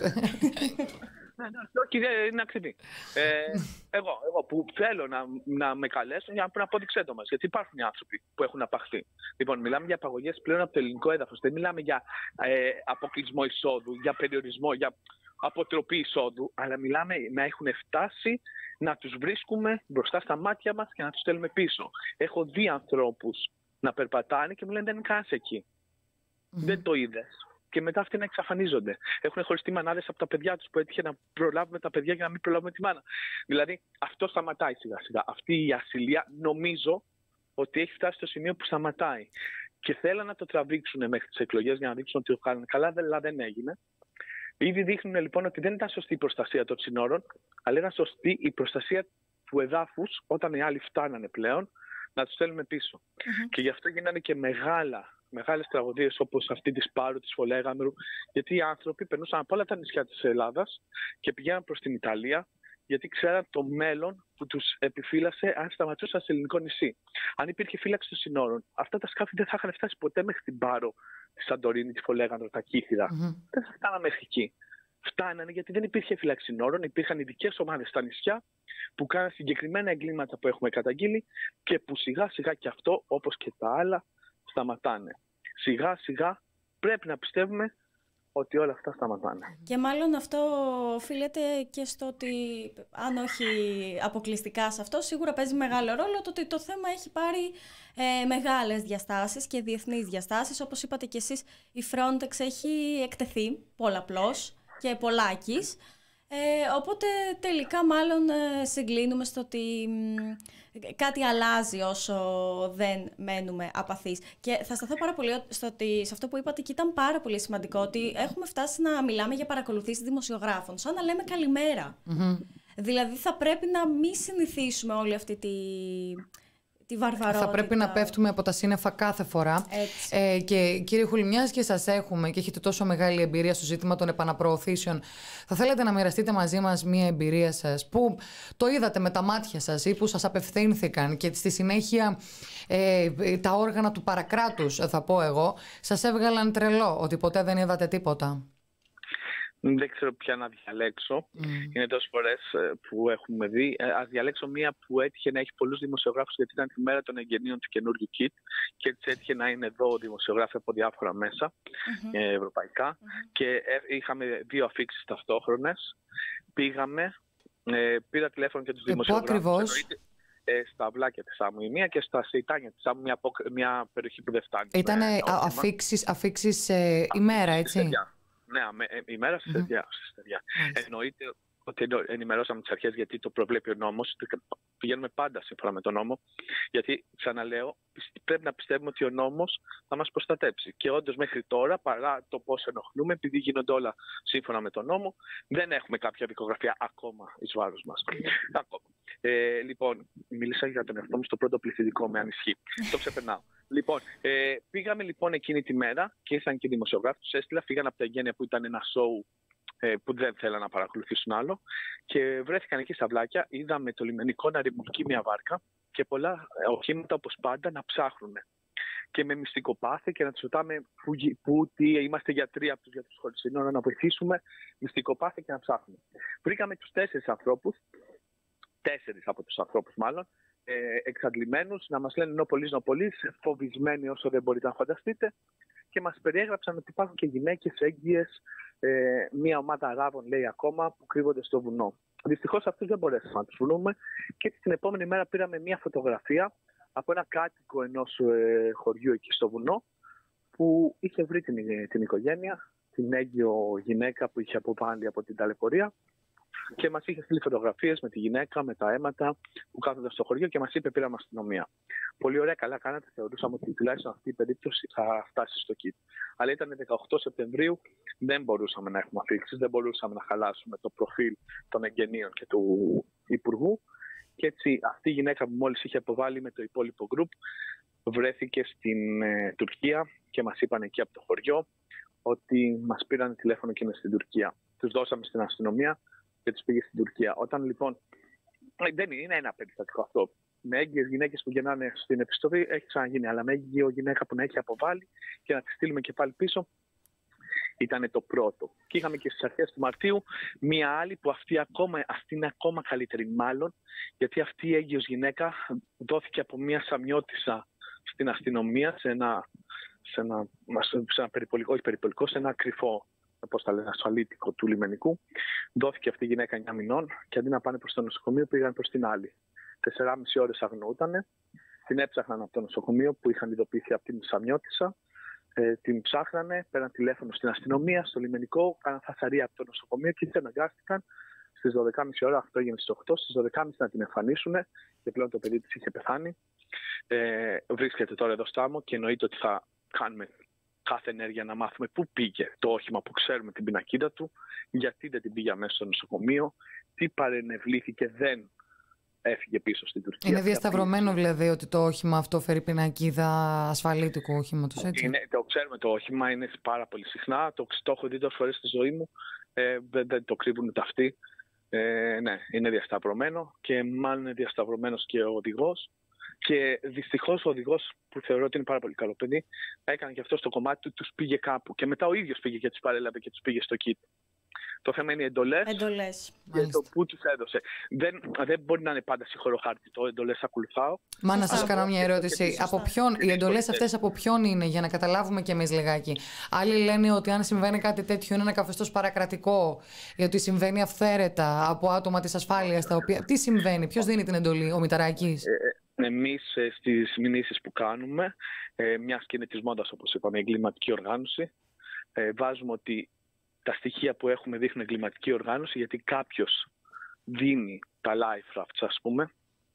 Ναι, ναι, όχι, είναι ακριβή. Ε, εγώ, εγώ που θέλω να, να με καλέσουν για να αποδειξέτω μας. Γιατί υπάρχουν άνθρωποι που έχουν απαχθεί. Λοιπόν, μιλάμε για απαγωγές πλέον από το ελληνικό έδαφος. Δεν μιλάμε για ε, αποκλεισμό εισόδου, για περιορισμό, για αποτροπή εισόδου. Αλλά μιλάμε να έχουν φτάσει να τους βρίσκουμε μπροστά στα μάτια μας και να τους στέλνουμε πίσω. Έχω δει ανθρώπους να περπατάνε και μου λένε δεν είναι κανένας εκεί. Mm-hmm. Δεν το είδες. Και μετά αυτοί να εξαφανίζονται. Έχουν χωριστεί μανάδες από τα παιδιά τους που έτυχε να προλάβουμε τα παιδιά για να μην προλάβουμε τη μάνα. Δηλαδή αυτό σταματάει σιγά σιγά. Αυτή η ασυλία νομίζω ότι έχει φτάσει στο σημείο που σταματάει. Και θέλουν να το τραβήξουν μέχρι τις εκλογές για να δείξουν ότι το κάνουν καλά, αλλά δεν έγινε. Ήδη δείχνουν λοιπόν ότι δεν ήταν σωστή η προστασία των συνόρων, αλλά ήταν σωστή η προστασία του εδάφους όταν οι άλλοι φτάνανε πλέον να τους στέλνουμε πίσω. Mm-hmm. Και γι' αυτό γίνανε και μεγάλα. Μεγάλες τραγωδίες όπως αυτή της Πάρου, της Φολέγανδρου, γιατί οι άνθρωποι περνούσαν από όλα τα νησιά της Ελλάδας και πηγαίναν προς την Ιταλία, γιατί ξέραν το μέλλον που τους επιφύλασε αν σταματούσαν σε ελληνικό νησί. Αν υπήρχε φύλαξη των συνόρων, αυτά τα σκάφη δεν θα είχαν φτάσει ποτέ μέχρι την Πάρο, τη Σαντορίνη, τη Φολέγανδρο, τα Κύθυρα. Mm-hmm. Δεν θα φτάναμε μέχρι εκεί. Φτάνανε γιατί δεν υπήρχε φύλαξη συνόρων, υπήρχαν ειδικές ομάδες στα νησιά που κάναν συγκεκριμένα εγκλήματα που έχουμε καταγγείλει και που σιγά σιγά και αυτό, όπως και τα άλλα, σταματάνε. Σιγά σιγά πρέπει να πιστεύουμε ότι όλα αυτά σταματάνε.
Και μάλλον αυτό οφείλεται και στο ότι, αν όχι αποκλειστικά σε αυτό, σίγουρα παίζει μεγάλο ρόλο το ότι το θέμα έχει πάρει ε, μεγάλες διαστάσεις και διεθνείς διαστάσεις. Όπως είπατε και εσείς, η Frontex έχει εκτεθεί πολλαπλώς και πολλάκις. Ε, οπότε τελικά μάλλον ε, συγκλίνουμε στο ότι μ, κάτι αλλάζει όσο δεν μένουμε απαθείς. Και θα σταθώ πάρα πολύ στο ότι, σε αυτό που είπατε, και ήταν πάρα πολύ σημαντικό, ότι έχουμε φτάσει να μιλάμε για παρακολουθήσεις δημοσιογράφων, σαν να λέμε καλημέρα. Mm-hmm. Δηλαδή θα πρέπει να μην συνηθίσουμε όλη αυτή τη... τη βαρβαρότητα.
Θα πρέπει να πέφτουμε από τα σύννεφα κάθε φορά. Ε, και κύριε Χούλη, μιας και σας έχουμε και έχετε τόσο μεγάλη εμπειρία στο ζήτημα των επαναπροωθήσεων, θα θέλετε να μοιραστείτε μαζί μας μια εμπειρία σας που το είδατε με τα μάτια σας ή που σας απευθύνθηκαν και στη συνέχεια ε, τα όργανα του παρακράτους, θα πω εγώ, σας έβγαλαν τρελό, ότι ποτέ δεν είδατε τίποτα?
Δεν ξέρω ποια να διαλέξω. Mm. Είναι τόσες φορές που έχουμε δει. Ας διαλέξω μία που έτυχε να έχει πολλούς δημοσιογράφους, γιατί ήταν τη μέρα των εγγενείων του καινούριου Κιτ και έτσι έτυχε να είναι εδώ δημοσιογράφοι από διάφορα μέσα mm-hmm. ευρωπαϊκά. Mm-hmm. Και είχαμε δύο αφίξεις ταυτόχρονες. Πήγαμε, ε, πήρα τηλέφωνο και τους
ε,
δημοσιογράφους.
Πού ακριβώς?
Ε, στα αυλάκια της Άμμου η μία και στα Σεϊτάνια της Άμμου, μια, μια περιοχή που δεν φτάνει.
Ήταν αφίξεις, αφίξεις ε, ημέρα, έτσι?
Ναι, ημέρα στη στεριά. Mm-hmm. Εννοείται ότι ενημερώσαμε τις αρχές, γιατί το προβλέπει ο νόμος. Πηγαίνουμε πάντα σύμφωνα με τον νόμο. Γιατί, ξαναλέω, πρέπει να πιστεύουμε ότι ο νόμος θα μας προστατέψει. Και όντως μέχρι τώρα, παρά το πώς ενοχλούμε, επειδή γίνονται όλα σύμφωνα με τον νόμο, δεν έχουμε κάποια δικογραφία ακόμα εις βάρος μας. Mm-hmm. Ακόμα. Ε, λοιπόν, μίλησα για τον εαυτό μου στο πρώτο πληθυντικό, με ανισχύ. Το ξεπερνάω. Λοιπόν, ε, πήγαμε λοιπόν εκείνη τη μέρα και ήρθαν και οι δημοσιογράφοι, τους έστειλα, φύγαν από τα εγγένεια που ήταν ένα σοου ε, που δεν θέλαν να παρακολουθήσουν άλλο και βρέθηκαν εκεί στα βλάκια. Είδαμε το λιμενικό να ρημουλκεί μια βάρκα και πολλά οχήματα, όπως πάντα, να ψάχνουν. Και με μυστικοπάθη και να τους ρωτάμε που, που τι, είμαστε γιατροί από τους γιατρούς χωρίς σύνορα, να βοηθήσουμε, μυστικοπάθη και να ψάχνουμε. Βρήκαμε τους τέσσερις ανθρώπους, τέσσερις από τους ανθρώπους μάλλον, εξαντλημένους, να μας λένε νοπολείς νοπολείς, φοβισμένοι όσο δεν μπορείτε να φανταστείτε, και μας περιέγραψαν ότι υπάρχουν και γυναίκες έγκυες, ε, μία ομάδα Αράβων, λέει, ακόμα, που κρύβονται στο βουνό. Δυστυχώς αυτούς δεν μπορέσαμε να τους βρούμε και την επόμενη μέρα πήραμε μία φωτογραφία από ένα κάτοικο ενός ε, χωριού εκεί στο βουνό, που είχε βρει την, την οικογένεια, την έγκυο γυναίκα που είχε αποβάλει από την ταλαιπωρία, και μας είχε στείλει φωτογραφίες με τη γυναίκα, με τα αίματα που κάθονταν στο χωριό και μας είπε: πήραμε αστυνομία. Πολύ ωραία, καλά κάνατε. Θεωρούσαμε ότι τουλάχιστον αυτή η περίπτωση θα φτάσει στο Κιτ. Αλλά ήταν δεκαοκτώ Σεπτεμβρίου, δεν μπορούσαμε να έχουμε αφήξεις, δεν μπορούσαμε να χαλάσουμε το προφίλ των εγγενείων και του Υπουργού. Και έτσι αυτή η γυναίκα που μόλις είχε αποβάλει με το υπόλοιπο γκρουπ βρέθηκε στην ε, Τουρκία και μας είπαν εκεί από το χωριό ότι μας πήραν τηλέφωνο και είναι στην Τουρκία. Τους δώσαμε στην αστυνομία και τους πήγε στην Τουρκία. Όταν λοιπόν. Δεν είναι ένα περιστατικό αυτό. Με έγκυες γυναίκες που γεννάνε στην επιστροφή έχει ξαναγίνει. Αλλά με έγκυο γυναίκα που να έχει αποβάλει και να τη στείλουμε και πάλι πίσω ήταν το πρώτο. Και είχαμε και στις αρχές του Μαρτίου μία άλλη που αυτή, ακόμα, αυτή είναι ακόμα καλύτερη, μάλλον, γιατί αυτή η έγκυος γυναίκα δόθηκε από μία σαμιώτισσα στην αστυνομία σε ένα, σε ένα, σε ένα περιπολικό, όχι περιπολικό, σε ένα κρυφό, πώς τα λένε, ασφαλίτικο του λιμενικού. Δόθηκε αυτή η γυναίκα εννιά μηνών και αντί να πάνε προς το νοσοκομείο πήγαν προς την άλλη. Τεσσεράμιση ώρες αγνοούτανε. Την έψαχναν από το νοσοκομείο που είχαν ειδοποιηθεί από την Σαμιώτισσα. Ε, την ψάχνανε, πέραν τηλέφωνο στην αστυνομία, στο λιμενικό, κάναν φασαρία από το νοσοκομείο και έτσι αναγκάστηκαν στις δώδεκα και μισή ώρα, αυτό έγινε στις οκτώ, στις δώδεκα και μισή να την εμφανίσουν και πλέον το παιδί της είχε πεθάνει. Ε, βρίσκεται τώρα εδώ στο Άμμο και εννοείται ότι θα κάνουμε κάθε ενέργεια να μάθουμε πού πήγε το όχημα που ξέρουμε την πινακίδα του, γιατί δεν την πήγε αμέσως στο νοσοκομείο, τι παρενευλήθηκε, δεν έφυγε πίσω στην Τουρκία.
Είναι διασταυρωμένο δηλαδή ότι το όχημα αυτό φέρει πινακίδα ασφαλίτικου όχηματος, έτσι?
Είναι, το ξέρουμε το όχημα, είναι πάρα πολύ συχνά, το, το έχω δει τόσες φορές στη ζωή μου, ε, δεν, δεν το κρύβουν ούτε αυτοί. Ε, ναι, είναι διασταυρωμένο και μάλλον είναι διασταυρωμένος και ο οδηγός. Και δυστυχώς ο οδηγός, που θεωρώ ότι είναι πάρα πολύ καλό παιδί, έκανε και αυτό στο κομμάτι του, τους πήγε κάπου. Και μετά ο ίδιος πήγε και τους παρέλαβε και τους πήγε στο kit. Το θέμα είναι οι εντολές,
εντολές.
Και το που τους έδωσε. Δεν, δεν μπορεί να είναι πάντα συγχωροχάρτητο, εντολές ακολουθάω.
Μα να σας κάνω μια ερώτηση. Από ποιον, οι εντολές αυτές από ποιον είναι, για να καταλάβουμε κι εμείς λιγάκι? Άλλοι λένε ότι αν συμβαίνει κάτι τέτοιο είναι ένα καθεστώς παρακρατικό, γιατί συμβαίνει αυθαίρετα από άτομα της ασφάλειας. Τα οποία... Τι συμβαίνει, ποιος δίνει την εντολή, ο Μηταράκης?
Ε, εμείς ε, στις μηνύσεις που κάνουμε, ε, μιας και είναι της μόδας, όπως είπαμε, εγκληματική οργάνωση, ε, βάζουμε ότι τα στοιχεία που έχουμε δείχνουν εγκληματική οργάνωση, γιατί κάποιος δίνει τα life rafts, ας πούμε,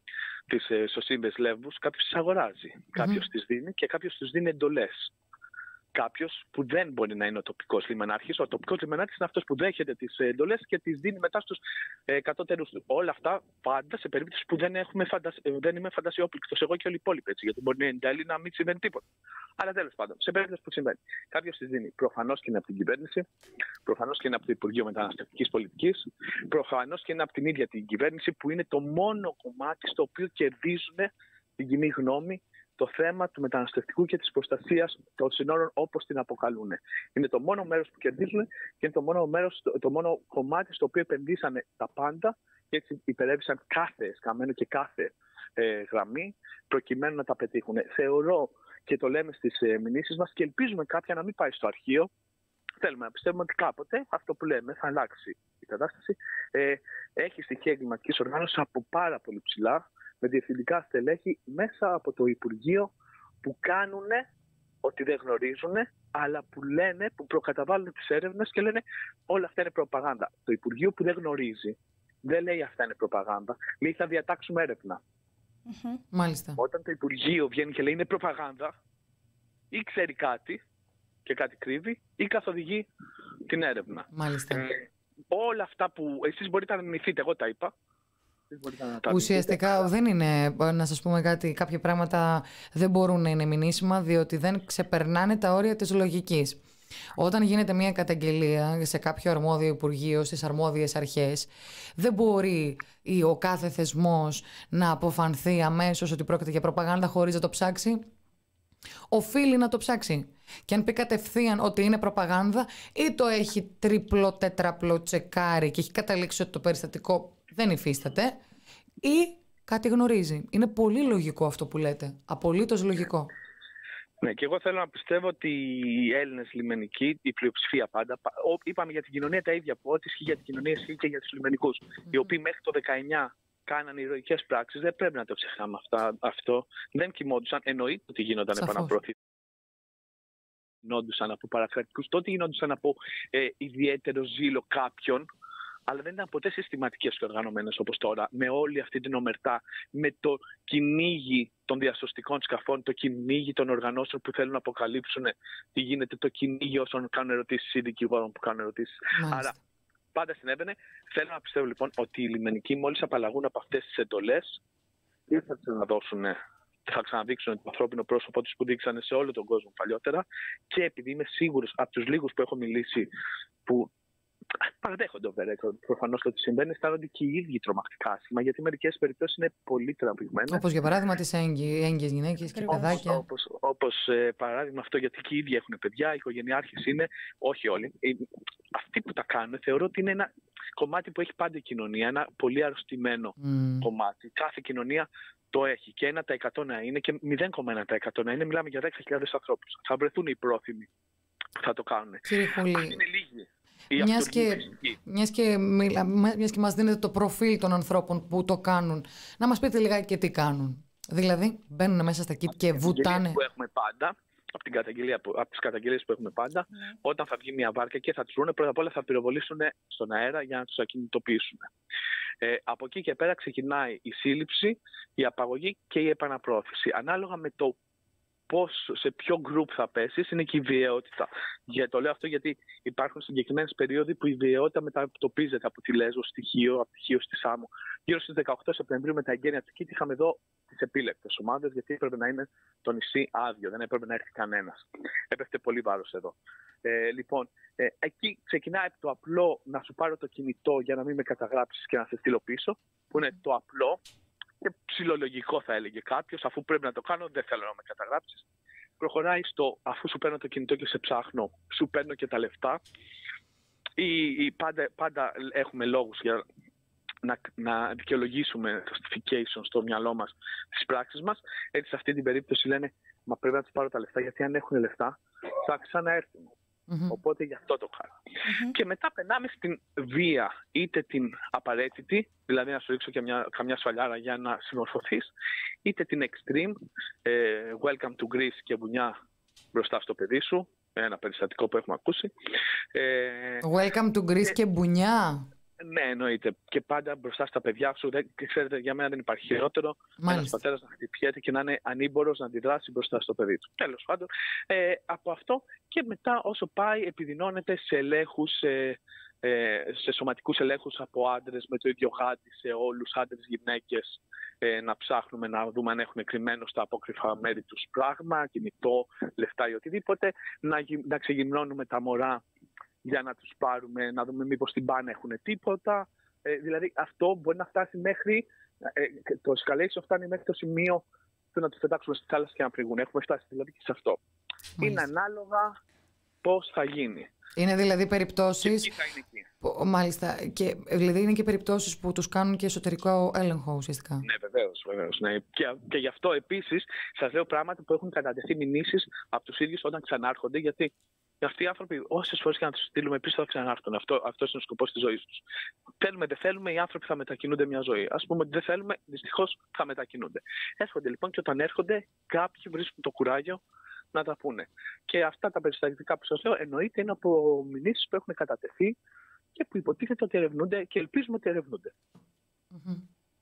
τις ε, σωσίμπες λεύβους, κάποιος τις αγοράζει. Mm-hmm. Κάποιος τις δίνει και κάποιος τους δίνει εντολές. Κάποιος που δεν μπορεί να είναι ο τοπικός λιμενάρχης. Ο τοπικός λιμενάρχης είναι αυτός που δέχεται τις εντολές και τις δίνει μετά στους ε, κατώτερους. Όλα αυτά πάντα σε περίπτωση που δεν, έχουμε φαντασ... δεν είμαι φαντασιόπληκτος εγώ και όλοι οι υπόλοιποι. Έτσι, γιατί μπορεί εν τέλει να μην συμβαίνει τίποτα. Αλλά τέλος πάντων, σε περίπτωση που συμβαίνει, κάποιος τις δίνει. Προφανώς και είναι από την κυβέρνηση, προφανώς και είναι από το Υπουργείο Μεταναστευτικής Πολιτικής, προφανώς και είναι από την ίδια την κυβέρνηση, που είναι το μόνο κομμάτι στο οποίο κερδίζουν την κοινή γνώμη το θέμα του μεταναστευτικού και της προστασίας των συνόρων, όπως την αποκαλούν. Είναι το μόνο μέρος που κερδίζουν και είναι το μόνο, μέρος, το μόνο κομμάτι στο οποίο επενδύσανε τα πάντα και έτσι υπερέβησαν κάθε εσκαμμένο και κάθε ε, γραμμή προκειμένου να τα πετύχουν. Θεωρώ, και το λέμε στις ε, μηνύσεις μας, και ελπίζουμε κάποια να μην πάει στο αρχείο. Θέλουμε να πιστεύουμε ότι κάποτε αυτό που λέμε θα αλλάξει η κατάσταση. Ε, έχει στοιχεία εγκληματικής οργάνωσης από πάρα πολύ ψηλά, με διευθυντικά στελέχη μέσα από το Υπουργείο, που κάνουν ότι δεν γνωρίζουν, αλλά που λένε, που προκαταβάλουν τις έρευνες και λένε όλα αυτά είναι προπαγάνδα. Το Υπουργείο που δεν γνωρίζει δεν λέει αυτά είναι προπαγάνδα, λέει θα διατάξουμε έρευνα.
Mm-hmm. Μάλιστα.
Όταν το Υπουργείο βγαίνει και λέει είναι προπαγάνδα, ή ξέρει κάτι και κάτι κρύβει, ή καθοδηγεί την έρευνα.
Μάλιστα.
Ε, όλα αυτά που εσείς μπορείτε να αρνηθείτε, εγώ τα είπα.
Ουσιαστικά δεν είναι, να σας πούμε κάτι, κάποια πράγματα δεν μπορούν να είναι μηνύσιμα, διότι δεν ξεπερνάνε τα όρια της λογικής. Όταν γίνεται μια καταγγελία σε κάποιο αρμόδιο υπουργείο, στις αρμόδιες αρχές, δεν μπορεί ο κάθε θεσμός να αποφανθεί αμέσως ότι πρόκειται για προπαγάνδα χωρίς να το ψάξει. Οφείλει να το ψάξει. Και αν πει κατευθείαν ότι είναι προπαγάνδα, ή το έχει τρίπλο, τέτραπλο τσεκάρει και έχει καταλήξει ότι το περιστατικό δεν υφίσταται, ή κάτι γνωρίζει. Είναι πολύ λογικό αυτό που λέτε. Απολύτως λογικό.
Ναι, και εγώ θέλω να πιστεύω ότι οι Έλληνες λιμενικοί, η πλειοψηφία πάντα, είπαμε για την κοινωνία τα ίδια, που ό,τι ισχύει για την κοινωνία ισχύει και για τους λιμενικούς, mm-hmm. οι οποίοι μέχρι το δεκαεννιά κάνανε ηρωικές πράξεις. Δεν πρέπει να το ξεχνάμε αυτά, αυτό. Δεν κοιμόντουσαν. Εννοείται ότι γίνονταν επαναπροωθήσεις. Γινόντουσαν από παρακρατικούς, τότε γινόντουσαν από ε, ιδιαίτερο ζήλο κάποιον, αλλά δεν ήταν ποτέ συστηματικές και οργανωμένες όπως τώρα, με όλη αυτή την ομερτά, με το κυνήγι των διασωστικών σκαφών, το κυνήγι των οργανώσεων που θέλουν να αποκαλύψουν τι γίνεται, το κυνήγι όσων κάνουν ερωτήσεις ή δικηγόρων που κάνουν ερωτήσεις.
Μάλιστα.
Άρα πάντα συνέβαινε. Θέλω να πιστεύω λοιπόν ότι οι λιμενικοί, μόλις απαλλαγούν από αυτές τις εντολές, ή θα τις αναδώσουν, θα ξαναδείξουν το ανθρώπινο πρόσωπό τους που δείξανε σε όλο τον κόσμο παλιότερα, και επειδή είμαι σίγουρος από τους λίγους που έχω μιλήσει που παραδέχονται προφανώς το ότι συμβαίνει, αισθάνονται και οι ίδιοι τρομακτικά άσχημα, γιατί μερικές περιπτώσεις είναι πολύ τραβηγμένες.
Όπως για παράδειγμα τις έγκυες γυναίκες και παιδάκια.
Όπως, όπως ε, παράδειγμα αυτό, γιατί και οι ίδιοι έχουν παιδιά, οι οικογενειάρχες είναι, όχι όλοι. Ε, αυτοί που τα κάνουν θεωρώ ότι είναι ένα κομμάτι που έχει πάντα η κοινωνία, ένα πολύ αρρωστημένο mm. κομμάτι. Κάθε κοινωνία το έχει, και ένα τοις εκατό να είναι και μηδέν κόμμα ένα τοις εκατό να είναι. Μιλάμε για δέκα χιλιάδες ανθρώπους. Θα βρεθούν οι πρόθυμοι που θα το κάνουν.
Κύριε Χουλή,
αυτή είναι λίγοι.
Μιας και, μιας, και, μιας και μας δίνετε το προφίλ των ανθρώπων που το κάνουν, να μας πείτε λιγάκι και τι κάνουν. Δηλαδή, μπαίνουν μέσα στα kit και βουτάνε.
Που έχουμε πάντα, από, την καταγγελία, από τις καταγγελίες που έχουμε πάντα, mm. όταν θα βγει μια βάρκα και θα τους βρουν, πρώτα απ' όλα θα πυροβολήσουν στον αέρα για να τους ακινητοποιήσουν. Ε, από εκεί και πέρα ξεκινάει η σύλληψη, η απαγωγή και η επαναπρόθεση. Ανάλογα με το πώς, σε ποιο group θα πέσεις, είναι και η βιαιότητα. Για το λέω αυτό γιατί υπάρχουν συγκεκριμένες περίοδοι που η βιαιότητα μετατοπίζεται από τη Λέσβο στοιχείο, από τη Χίο στη Σάμο. Γύρω στις δεκαοκτώ Σεπτεμβρίου, με τα εγγένεια του Κίτ, είχαμε εδώ τις επίλεκτες ομάδες, γιατί έπρεπε να είναι το νησί άδειο, δεν έπρεπε να έρθει κανένας. Έπεφτε πολύ βάρος εδώ. Ε, λοιπόν, ε, εκεί ξεκινάει το απλό να σου πάρω το κινητό για να μην με καταγράψεις και να σε στείλω πίσω, που είναι το απλό και ψιλολογικό θα έλεγε κάποιος, αφού πρέπει να το κάνω, δεν θέλω να με καταγράψεις. Προχωράει στο αφού σου παίρνω το κινητό και σε ψάχνω, σου παίρνω και τα λεφτά. Ή, ή πάντα, πάντα έχουμε λόγους για να, να δικαιολογήσουμε το justification στο μυαλό μας, στις πράξεις μας. Έτσι σε αυτή την περίπτωση λένε, μα πρέπει να τους πάρω τα λεφτά, γιατί αν έχουν λεφτά θα ξαναέρθουν. Mm-hmm. Οπότε γι' αυτό το κάνω. Mm-hmm. Και μετά περνάμε στην βία, είτε την απαραίτητη, δηλαδή να σου ρίξω και μια, καμιά σφαλιάρα για να συμμορφωθείς, είτε την extreme, ε, welcome to Greece και μπουνιά μπροστά στο παιδί σου, ένα περιστατικό που έχουμε ακούσει. Ε,
welcome to Greece και, και μπουνιά.
Ναι, εννοείται. Και πάντα μπροστά στα παιδιά σου. Δεν, ξέρετε, για μένα δεν υπάρχει χειρότερο ένας πατέρας να χτυπιέται και να είναι ανήμπορος να αντιδράσει μπροστά στο παιδί του. Τέλος πάντων, ε, από αυτό και μετά όσο πάει επιδεινώνεται σε ελέγχους, σε, ε, σε σωματικούς ελέγχους από άντρες με το ίδιο γάτι σε όλους, άντρες, γυναίκες, ε, να ψάχνουμε να δούμε αν έχουν κρυμμένο στα απόκρυφα μέρη τους πράγμα, κινητό, λεφτά ή οτιδήποτε, να, να ξεγυμνώνουμε τα μωρά για να τους πάρουμε, να δούμε μήπως στην πάνε έχουν τίποτα. Ε, δηλαδή αυτό μπορεί να φτάσει μέχρι, ε, το escalation φτάνει μέχρι το σημείο του να τους πετάξουμε στη θάλασσα και να πληγούν. Έχουμε φτάσει δηλαδή και σε αυτό. Μάλιστα. Είναι ανάλογα πώς θα γίνει.
Είναι δηλαδή περιπτώσεις.
Και θα είναι εκεί.
Που, μάλιστα. Και, δηλαδή είναι και περιπτώσεις που τους κάνουν και εσωτερικό έλεγχο ουσιαστικά.
Ναι, βεβαίως. βεβαίως ναι. Και, και γι' αυτό επίσης σας λέω πράγματα που έχουν κατατεθεί μηνύσεις από τους ίδιους όταν ξανάρχονται, γιατί αυτοί οι άνθρωποι, όσες φορές και να τους στείλουμε πίσω, θα ξανάρθουν. Αυτό αυτός είναι ο σκοπός της ζωής τους. Θέλουμε, δεν θέλουμε, οι άνθρωποι θα μετακινούνται μια ζωή. Ας πούμε ότι δεν θέλουμε, δυστυχώς θα μετακινούνται. Έρχονται λοιπόν και όταν έρχονται, κάποιοι βρίσκουν το κουράγιο να τα πούνε. Και αυτά τα περιστατικά που σας λέω, εννοείται είναι από μηνύσεις που έχουν κατατεθεί και που υποτίθεται ότι ερευνούνται και ελπίζουμε ότι ερευνούνται.
Mm-hmm.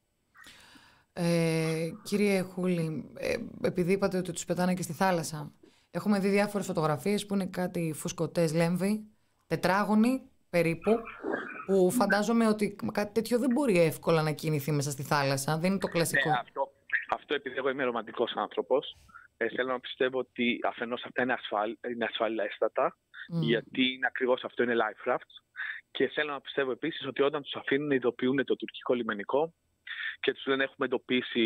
Ε, κύριε Χούλη, ε, επειδή είπατε ότι τους πετάνε και στη θάλασσα, έχουμε δει διάφορες φωτογραφίες που είναι κάτι φουσκωτές λέμβοι, τετράγωνοι περίπου, που φαντάζομαι ότι κάτι τέτοιο δεν μπορεί εύκολα να κινηθεί μέσα στη θάλασσα. Δεν είναι το κλασικό.
Ναι, αυτό, αυτό επειδή εγώ είμαι ρομαντικός άνθρωπος, ε, θέλω να πιστεύω ότι αφενός αυτά είναι, ασφάλ, είναι ασφαλέστατα, mm. γιατί είναι ακριβώς αυτό είναι life rafts. Και θέλω να πιστεύω επίσης ότι όταν τους αφήνουν ειδοποιούν το τουρκικό λιμενικό και τους λένε έχουμε εντοπίσει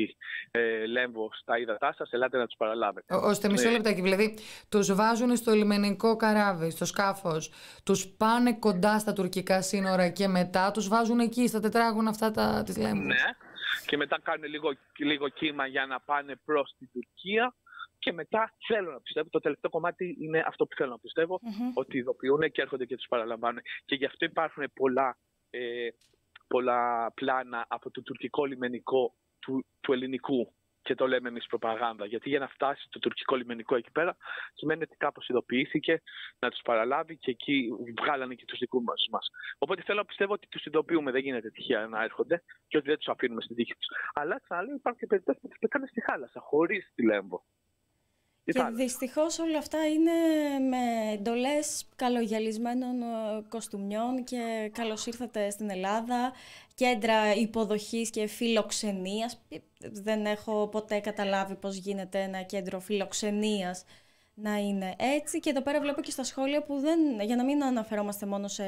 ε, λέμβο στα ύδατά σας, ελάτε να τους παραλάβετε.
Ώστε μισό λεπτάκι, δηλαδή τους βάζουν στο λιμενικό καράβι, στο σκάφος, τους πάνε κοντά στα τουρκικά σύνορα και μετά τους βάζουν εκεί στα τετράγωνα αυτά τα, τις λέμβους.
Ναι, και μετά κάνουν λίγο, λίγο κύμα για να πάνε προς την Τουρκία. Και μετά θέλω να πιστεύω, το τελευταίο κομμάτι είναι αυτό που θέλω να πιστεύω, mm-hmm. ότι ειδοποιούν και έρχονται και τους παραλαμβάνουν. Και γι' αυτό υπάρχουν πολλά, ε, πολλά πλάνα από το τουρκικό λιμενικό του, του ελληνικού και το λέμε εμείς προπαγάνδα. Γιατί για να φτάσει το τουρκικό λιμενικό εκεί πέρα σημαίνει ότι κάπως ειδοποιήθηκε να τους παραλάβει και εκεί βγάλανε και τους δικούς μας. Οπότε θέλω να πιστεύω ότι τους ειδοποιούμε, δεν γίνεται τυχαία να έρχονται και ότι δεν τους αφήνουμε στην τύχη τους. Αλλά ξαναλέω υπάρχουν και περιπτώσεις που τους πετάνε στη θάλασσα χωρίς τη Λέμβο.
Και δυστυχώς όλα αυτά είναι με εντολές καλογιαλισμένων κοστούμιων και καλώς ήρθατε στην Ελλάδα, κέντρα υποδοχής και φιλοξενίας. Δεν έχω ποτέ καταλάβει πώς γίνεται ένα κέντρο φιλοξενίας να είναι έτσι. Και εδώ πέρα βλέπω και στα σχόλια που δεν, για να μην αναφερόμαστε μόνο σε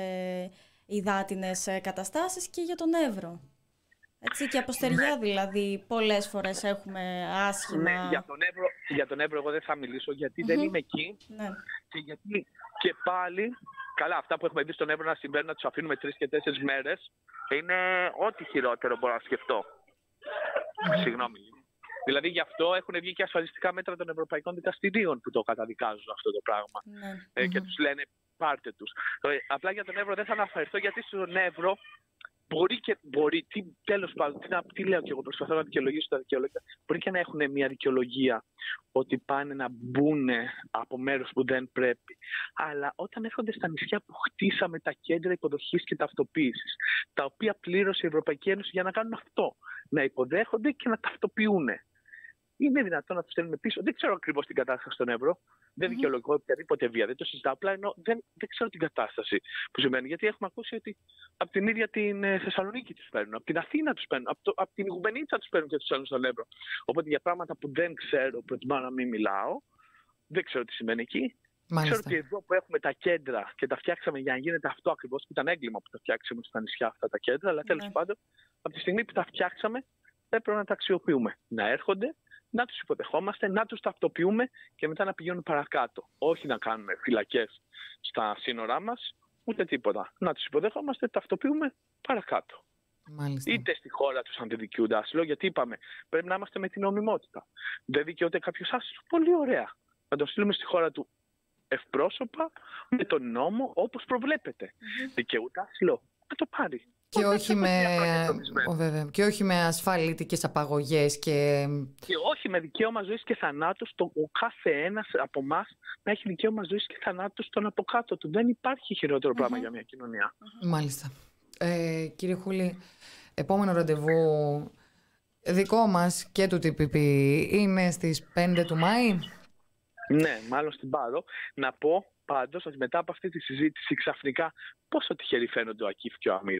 υδάτινες καταστάσεις και για τον Εύρο. Έτσι και από στεριά ναι. Δηλαδή πολλές φορές έχουμε άσχημα...
Ναι, για τον Εύρο, για τον Εύρο εγώ δεν θα μιλήσω γιατί mm-hmm. δεν είμαι εκεί ναι. και γιατί και πάλι, καλά αυτά που έχουμε δει στον Εύρο να συμβαίνουν να τους αφήνουμε τρεις και τέσσερις μέρες είναι ό,τι χειρότερο μπορώ να σκεφτώ. Mm-hmm. Συγγνώμη. Δηλαδή γι' αυτό έχουν βγει και ασφαλιστικά μέτρα των ευρωπαϊκών δικαστηρίων που το καταδικάζουν αυτό το πράγμα mm-hmm. ε, και τους λένε πάρτε τους. Ε, απλά για τον Εύρο δεν θα αναφερθώ γιατί στον Εύρο Μπορεί και μπορεί, τι, τέλος πάντων, τι, τι λέω και εγώ, προσπαθώ να δικαιολογήσω τα δικαιολογία. Μπορεί και να έχουν μια δικαιολογία ότι πάνε να μπουν από μέρος που δεν πρέπει. Αλλά όταν έρχονται στα νησιά που χτίσαμε τα κέντρα υποδοχής και ταυτοποίησης, τα οποία πλήρωσε η Ευρωπαϊκή Ένωση για να κάνουν αυτό, να υποδέχονται και να ταυτοποιούν. είναι δυνατόν να του στέλνουμε πίσω. Δεν ξέρω ακριβώς την κατάσταση στον Εύρο. Δεν δικαιολογώ οποιαδήποτε βία. Δεν το συζητάω. Απλά ενώ δεν, δεν ξέρω την κατάσταση που σημαίνει. Γιατί έχουμε ακούσει ότι από την ίδια την Θεσσαλονίκη του παίρνουν, από την Αθήνα του παίρνουν, από, το, από την Ιγουμενίτσα του παίρνουν και του στέλνουν στον Εύρο. Οπότε για πράγματα που δεν ξέρω, προτιμάω να μην μιλάω. Δεν ξέρω τι σημαίνει εκεί.
Μάλιστα.
Ξέρω ότι εδώ που έχουμε τα κέντρα και τα φτιάξαμε για να γίνεται αυτό ακριβώς, που ήταν έγκλημα που τα φτιάξαμε στα νησιά αυτά τα κέντρα, αλλά τέλος
Ναι.
πάντων, από τη στιγμή που τα φτιάξαμε, έπρεπε να τα αξιοποιούμε. Να έρχονται, να τους υποδεχόμαστε, να τους ταυτοποιούμε και μετά να πηγαίνουν παρακάτω. Όχι να κάνουμε φυλακές στα σύνορά μας, ούτε τίποτα. Να τους υποδεχόμαστε, ταυτοποιούμε παρακάτω.
Μάλιστα.
Είτε στη χώρα τους αν δεν δικαιούνται άσυλο, γιατί είπαμε, πρέπει να είμαστε με την νομιμότητα. Δεν δικαιούται κάποιος άσυλο, πολύ ωραία. Να τον στείλουμε στη χώρα του ευπρόσωπα, με τον νόμο, όπως προβλέπεται. Mm-hmm. Δικαιούται άσυλο, να το πάρει.
Και όχι, με... ο, βέβαια. και όχι με ασφαλίτικες απαγωγές και...
και όχι με δικαίωμα ζωής και θανάτου, το, ο κάθε ένας από εμάς να έχει δικαίωμα ζωής και θανάτου στον από κάτω του. Δεν υπάρχει χειρότερο mm-hmm. πράγμα για μια κοινωνία.
Mm-hmm. Μάλιστα. Ε, κύριε Χούλη, επόμενο ραντεβού δικό μας και του τι πι πι είναι στις πέντε του Μάη.
Ναι, μάλλον στην Πάρο. Να πω πάντως ότι μετά από αυτή τη συζήτηση ξαφνικά πόσο τυχεροί φαίνονται ο Ακίφ και ο Αμίρ.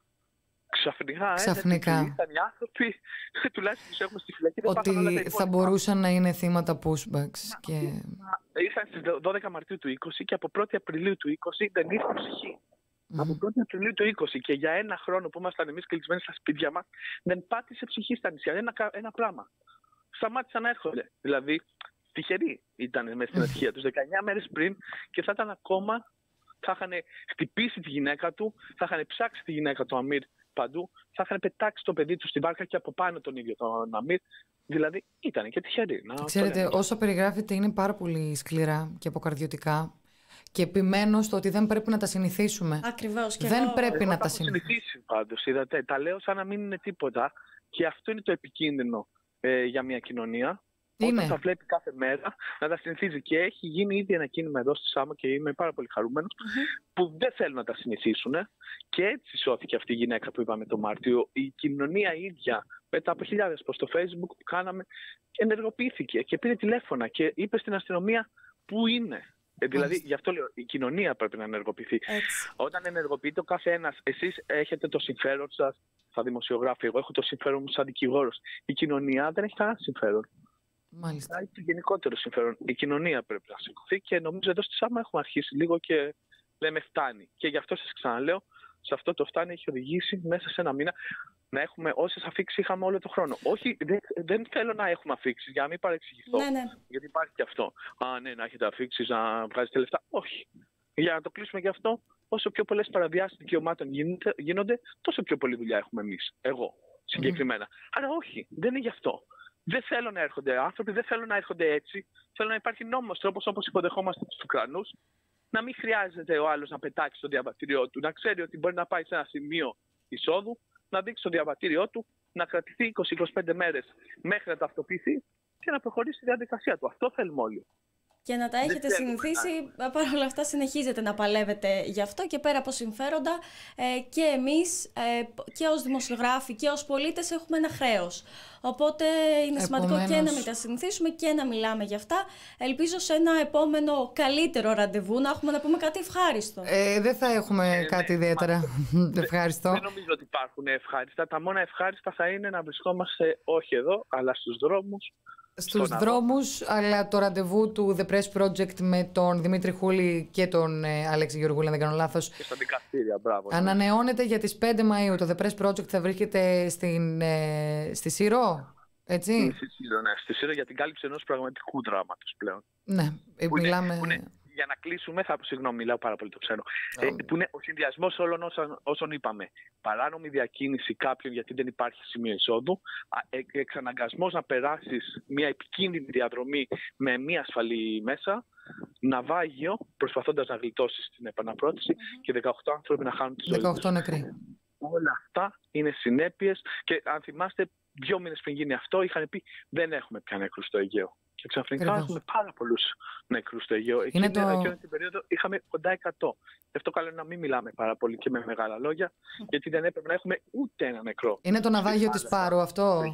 Ξαφνικά,
Ξαφνικά.
Ε, ήταν οι άνθρωποι, τουλάχιστον τους έχουμε στη φυλακή.
Ότι θα μπορούσαν να είναι θύματα pushbacks. Και...
Ήρθαν στις δώδεκα Μαρτίου του είκοσι και από πρώτη Απριλίου του είκοσι δεν ήρθαν ψυχή. Mm-hmm. Από πρώτη Απριλίου του είκοσι και για ένα χρόνο που ήμασταν εμείς κλεισμένοι στα σπίτια μας, δεν πάτησε ψυχή στα νησιά. Ένα, ένα πράγμα. Σταμάτησαν να έρχονται. Δηλαδή, τυχεροί ήταν μέσα στην ατυχία τους δεκαεννιά μέρες πριν και θα ήταν ακόμα, θα είχαν χτυπήσει τη γυναίκα του, θα είχαν ψάξει τη γυναίκα του Αμίρ παντού, θα είχαν πετάξει το παιδί του στην βάρκα και από πάνω τον ίδιο τον Αμίρ. Δηλαδή ήταν και τυχεροί. Να
Ξέρετε, όσο περιγράφεται είναι πάρα πολύ σκληρά και αποκαρδιωτικά. Και επιμένω στο ότι δεν πρέπει να τα συνηθίσουμε.
Ακριβώς. Και
δεν
εγώ...
πρέπει
εγώ
να τα συνηθίσουμε.
συνηθίσει πάντως, είδατε. Τα λέω σαν να μην είναι τίποτα. Και αυτό είναι το επικίνδυνο ε, για μια κοινωνία.
Είναι.
Όταν τα βλέπει κάθε μέρα, να τα συνηθίζει. Και έχει γίνει ήδη ένα κίνημα εδώ στη Σάμο και είμαι πάρα πολύ χαρούμενος, mm-hmm. που δεν θέλουν να τα συνηθίσουν. Και έτσι σώθηκε αυτή η γυναίκα που είπαμε το Μάρτιο. Η κοινωνία ίδια, μετά από χιλιάδες post στο Facebook που κάναμε, ενεργοποιήθηκε και πήρε τηλέφωνα και είπε στην αστυνομία πού είναι. Ε, δηλαδή, γι' αυτό λέω, η κοινωνία πρέπει να ενεργοποιηθεί.
Έτσι.
Όταν ενεργοποιείται ο κάθε ένας, εσείς έχετε το συμφέρον σας σαν δημοσιογράφοι, εγώ έχω το συμφέρον μου σαν δικηγόρος. Η κοινωνία δεν έχει κανένα συμφέρον.
Μάλιστα.
Έχει το γενικότερο συμφέρον. Η κοινωνία πρέπει να σηκωθεί και νομίζω εδώ στη Σάμα έχουμε αρχίσει λίγο και λέμε φτάνει. Και γι' αυτό σας ξαναλέω, σε αυτό το φτάνει έχει οδηγήσει μέσα σε ένα μήνα να έχουμε όσες αφήξεις είχαμε όλο τον χρόνο. Όχι, δεν, δεν θέλω να έχουμε αφήξεις για να μην παρεξηγηθώ.
Ναι, ναι.
Γιατί υπάρχει και αυτό. Α, ναι, να έχετε αφήξεις, να βγάζετε λεφτά. Όχι. Για να το κλείσουμε γι' αυτό, όσο πιο πολλές παραβιάσεις δικαιωμάτων γίνονται, τόσο πιο πολλή δουλειά έχουμε εμείς. Εγώ συγκεκριμένα. Mm. Άρα όχι, δεν είναι γι' αυτό. Δεν θέλω να έρχονται άνθρωποι, δεν θέλω να έρχονται έτσι. Θέλω να υπάρχει νόμος τρόπος όπως υποδεχόμαστε τους Ουκρανούς. Να μην χρειάζεται ο άλλος να πετάξει το διαβατήριό του. Να ξέρει ότι μπορεί να πάει σε ένα σημείο εισόδου, να δείξει το διαβατήριό του, να κρατηθεί είκοσι με είκοσι πέντε μέρες μέχρι να ταυτοποιηθεί και να προχωρήσει τη διαδικασία του. Αυτό θέλουμε όλοι.
Και να τα έχετε συνηθίσει, παρ' όλα αυτά συνεχίζετε να παλεύετε γι' αυτό και πέρα από συμφέροντα ε, και εμείς ε, και ως δημοσιογράφοι και ως πολίτες έχουμε ένα χρέος. Οπότε είναι σημαντικό
Επομένως...
και να μην τα συνηθίσουμε και να μιλάμε γι' αυτά. Ελπίζω σε ένα επόμενο καλύτερο ραντεβού να έχουμε να πούμε κάτι ευχάριστο.
Ε, δεν θα έχουμε ε, κάτι ναι, ιδιαίτερα ευχάριστο.
Δεν νομίζω ότι υπάρχουν ευχάριστα. Τα μόνα ευχάριστα θα είναι να βρισκόμαστε όχι εδώ, αλλά στους δρόμους.
Στους δρόμους, αλλά το ραντεβού του The Press Project με τον Δημήτρη Χούλη και τον ε, Αλέξη Γεωργούλη, αν δεν κάνω λάθος.
Και στα δικαστήρια, μπράβο.
Ανανεώνεται για τις πέντε Μαΐου. Το The Press Project θα βρίσκεται στην, ε, στη Σύρο, έτσι.
Στη Σύρο, ναι. Στη Σύρο για την κάλυψη ενός πραγματικού δράματος πλέον.
Ναι,
που
μιλάμε...
Είναι, που είναι, για να κλείσουμε, θα συγγνώμη, μιλάω πάρα πολύ, το ξέρω. Oh. Ε, που είναι ο συνδυασμός όλων όσων, όσων είπαμε. Παράνομη διακίνηση κάποιων γιατί δεν υπάρχει σημείο εισόδου, ε, εξαναγκασμός να περάσεις μια επικίνδυνη διαδρομή με μια ασφαλή μέσα, ναυάγιο, προσπαθώντας να γλιτώσεις την επαναπρόθεση mm-hmm. και δεκαοκτώ άνθρωποι να χάνουν τη ζωή τους.
δεκαοκτώ νεκροί.
Όλα αυτά είναι συνέπειες και αν θυμάστε, δύο μήνες πριν γίνει αυτό, είχαν πει δεν έχουμε πια νεκρούς στο Αιγαίο. Και ξαφνικά Ακριβώς. έχουμε πάρα πολλούς νεκρούς στο Αιγαίο. Εκείνη το... την περίοδο είχαμε κοντά εκατό. Γι' αυτό καλό είναι να μην μιλάμε πάρα πολύ και με μεγάλα λόγια, γιατί δεν έπρεπε να έχουμε ούτε ένα νεκρό.
Είναι το ναυάγιο της Πάρου αυτό.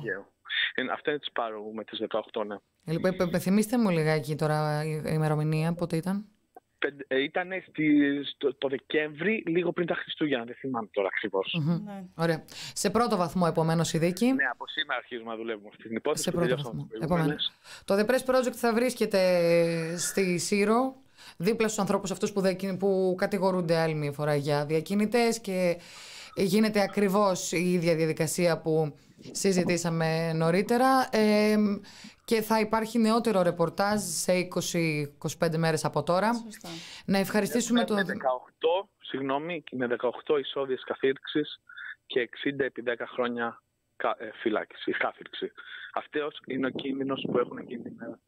Ε, αυτά είναι τις πάρω τις δεκαοκτώ, ναι.
Ε, λοιπόν, υπενθυμίστε μου λιγάκι τώρα η ημερομηνία, πότε ήταν.
Ήταν το, το Δεκέμβρη, λίγο πριν τα Χριστούγεννα, δεν θυμάμαι τώρα ακριβώς.
Mm-hmm. Ναι. Ωραία. Σε πρώτο βαθμό, επομένως, η δίκη.
Ναι, από σήμερα αρχίζουμε να δουλεύουμε αυτή την υπόθεση.
Σε πρώτο βαθμό. Επομένως, το The Press Project θα βρίσκεται στη Σύρο, δίπλα στους ανθρώπους αυτούς που, δεκ... που κατηγορούνται άλλη μια φορά για διακινητές, και γίνεται ακριβώς η ίδια διαδικασία που συζητήσαμε νωρίτερα. Ε, και θα υπάρχει νεότερο ρεπορτάζ σε είκοσι με είκοσι πέντε μέρες από τώρα.
Σωστά.
Να ευχαριστήσουμε τον...
Με δεκαοκτώ, συγγνώμη, με δεκαοκτώ εισόδιες καθήρξης και εξήντα επί δέκα χρόνια ε, φυλάκιση, κάθυρξη. Αυτός είναι ο κίνδυνος που έχουν εκείνη την μέρα.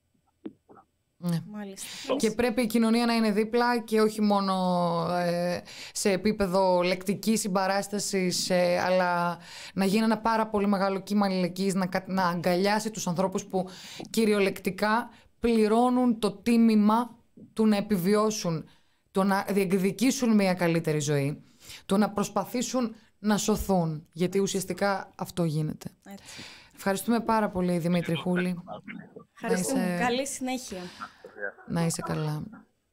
Ναι. Και πρέπει η κοινωνία να είναι δίπλα και όχι μόνο ε, σε επίπεδο λεκτικής συμπαράστασης, ε, αλλά να γίνει ένα πάρα πολύ μεγάλο κύμα αλληλεγγύης, να, να αγκαλιάσει τους ανθρώπους που κυριολεκτικά πληρώνουν το τίμημα του να επιβιώσουν, το να διεκδικήσουν μια καλύτερη ζωή, το να προσπαθήσουν να σωθούν, γιατί ουσιαστικά αυτό γίνεται. Έτσι. Ευχαριστούμε πάρα πολύ, Δημήτρη Χούλη.
Ευχαριστούμε. Είσαι... Καλή συνέχεια.
Να είσαι καλά.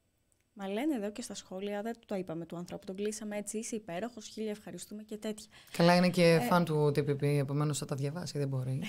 Μα λένε εδώ και στα σχόλια, δεν το είπαμε του ανθρώπου, τον κλείσαμε έτσι, είσαι υπέροχος, χίλια ευχαριστούμε και τέτοια.
Καλά, είναι και ε... φαν του τι πι πι, επομένως θα τα διαβάσει, δεν μπορεί.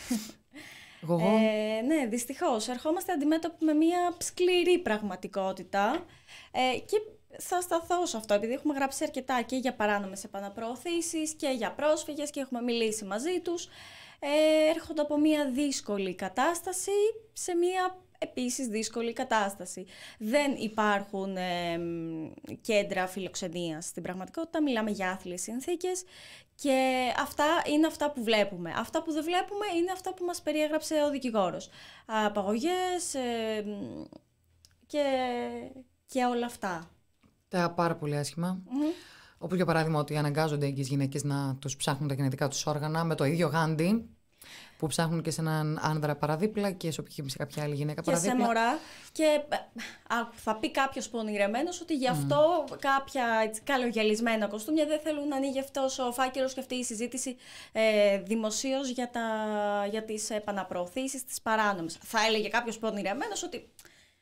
Εγώ...
ε, ναι, δυστυχώς, ερχόμαστε αντιμέτωποι με μια σκληρή πραγματικότητα ε, και θα σταθώ σε αυτό, επειδή έχουμε γράψει αρκετά και για παράνομες επαναπροωθήσεις και για πρόσφυγες και έχουμε μιλήσει μαζί τους. Ε, έρχονται από μια δύσκολη κατάσταση σε μια επίσης δύσκολη κατάσταση. Δεν υπάρχουν ε, κέντρα φιλοξενίας στην πραγματικότητα, μιλάμε για άθλιες συνθήκες και αυτά είναι αυτά που βλέπουμε. Αυτά που δεν βλέπουμε είναι αυτά που μας περιέγραψε ο δικηγόρος. Απαγωγές ε, και, και όλα αυτά.
Τα πάρα πολύ άσχημα. Mm-hmm. Όπως για παράδειγμα ότι αναγκάζονται οι γυναίκες να τους ψάχνουν τα γενετικά τους όργανα με το ίδιο γάντι που ψάχνουν και σε έναν άνδρα παραδίπλα και σε κάποια άλλη γυναίκα παραδίπλα.
Και σε μωρά. Και α, θα πει κάποιος πονηρεμένος ότι γι' αυτό mm. κάποια έτσι, καλογιαλισμένα κοστούμια δεν θέλουν να ανοίγει αυτός ο φάκελος και αυτή η συζήτηση ε, δημοσίως για, τα, για τις επαναπροωθήσεις, τις παράνομες. Θα έλεγε κάποιος πονηρεμένος ότι...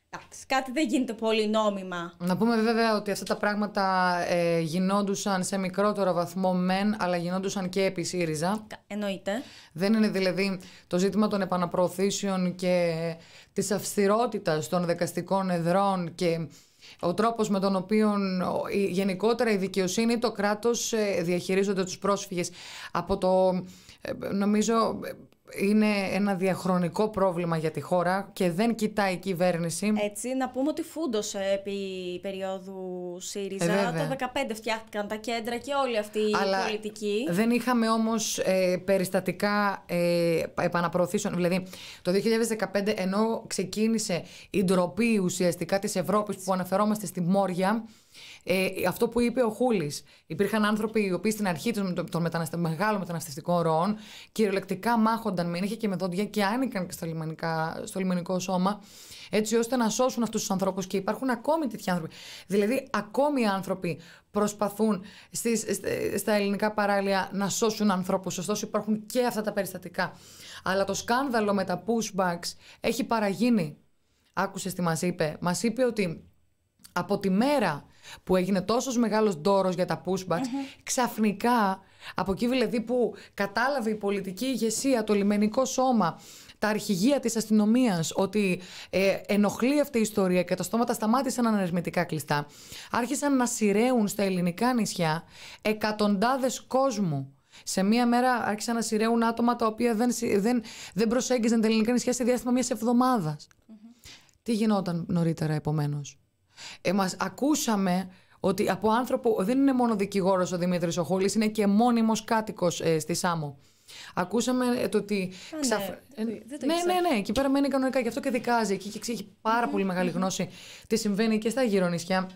κάτι δεν γίνεται πολύ νόμιμα.
Να πούμε βέβαια ότι αυτά τα πράγματα ε, γινόντουσαν σε μικρότερο βαθμό μεν, αλλά γινόντουσαν και επί ΣΥΡΙΖΑ.
Εννοείται.
Δεν είναι δηλαδή το ζήτημα των επαναπροωθήσεων και της αυστηρότητας των δικαστικών εδρών και ο τρόπος με τον οποίο γενικότερα η δικαιοσύνη, το κράτος διαχειρίζονται τους πρόσφυγες από το, νομίζω... είναι ένα διαχρονικό πρόβλημα για τη χώρα και δεν κοιτάει η κυβέρνηση.
Έτσι, να πούμε ότι φούντωσε επί περίοδου ΣΥΡΙΖΑ. Ε, το δύο χιλιάδες δεκαπέντε φτιάχτηκαν τα κέντρα και όλη αυτή η Αλλά πολιτική.
Δεν είχαμε όμως ε, περιστατικά ε, επαναπροωθήσεων. Δηλαδή, το δύο χιλιάδες δεκαπέντε, ενώ ξεκίνησε η ντροπή ουσιαστικά της Ευρώπης που αναφερόμαστε στη Μόρια, Ε, αυτό που είπε ο Χούλης, υπήρχαν άνθρωποι οι οποίοι στην αρχή των, των μεταναστε... μεγάλων μεταναστευτικών ροών κυριολεκτικά μάχονταν με νύχια και με δόντια και άνοικαν και στα λιμανικά, στο λιμανικό σώμα, έτσι ώστε να σώσουν αυτούς τους ανθρώπους. Και υπάρχουν ακόμη τέτοιοι άνθρωποι. Δηλαδή, ακόμη άνθρωποι προσπαθούν στις, στα ελληνικά παράλια να σώσουν ανθρώπους. Ωστόσο, υπάρχουν και αυτά τα περιστατικά. Αλλά το σκάνδαλο με τα pushbacks έχει παραγίνει. Άκουσες τι μας είπε. Μας είπε ότι από τη μέρα που έγινε τόσος μεγάλος ντόρος για τα pushbacks, mm-hmm. ξαφνικά, από εκεί δηλαδή που κατάλαβε η πολιτική ηγεσία, το λιμενικό σώμα, τα αρχηγεία της αστυνομίας, ότι ε, ενοχλεί αυτή η ιστορία και τα στόματα σταμάτησαν να είναι ερμητικά κλειστά, άρχισαν να σειραίουν στα ελληνικά νησιά εκατοντάδες κόσμου. Σε μία μέρα άρχισαν να σειραίουν άτομα τα οποία δεν, δεν, δεν προσέγγιζαν τα ελληνικά νησιά σε διάστημα μιας εβδομάδας. Mm-hmm. Τι γινόταν νωρίτερα επομένως? Ε, μας ακούσαμε ότι από άνθρωπο, δεν είναι μόνο δικηγόρος ο Δημήτρης ο Χούλης, είναι και μόνιμος κάτοικος ε, στη Σάμο. Ακούσαμε ε, το ότι...
Α,
ξαφ...
ναι,
ε,
δεν το
ναι, ναι, ναι, εκεί πέρα μένει κανονικά, γι' αυτό και δικάζει εκεί και έχει πάρα mm-hmm. πολύ μεγάλη γνώση τι συμβαίνει και στα γύρω νησιά.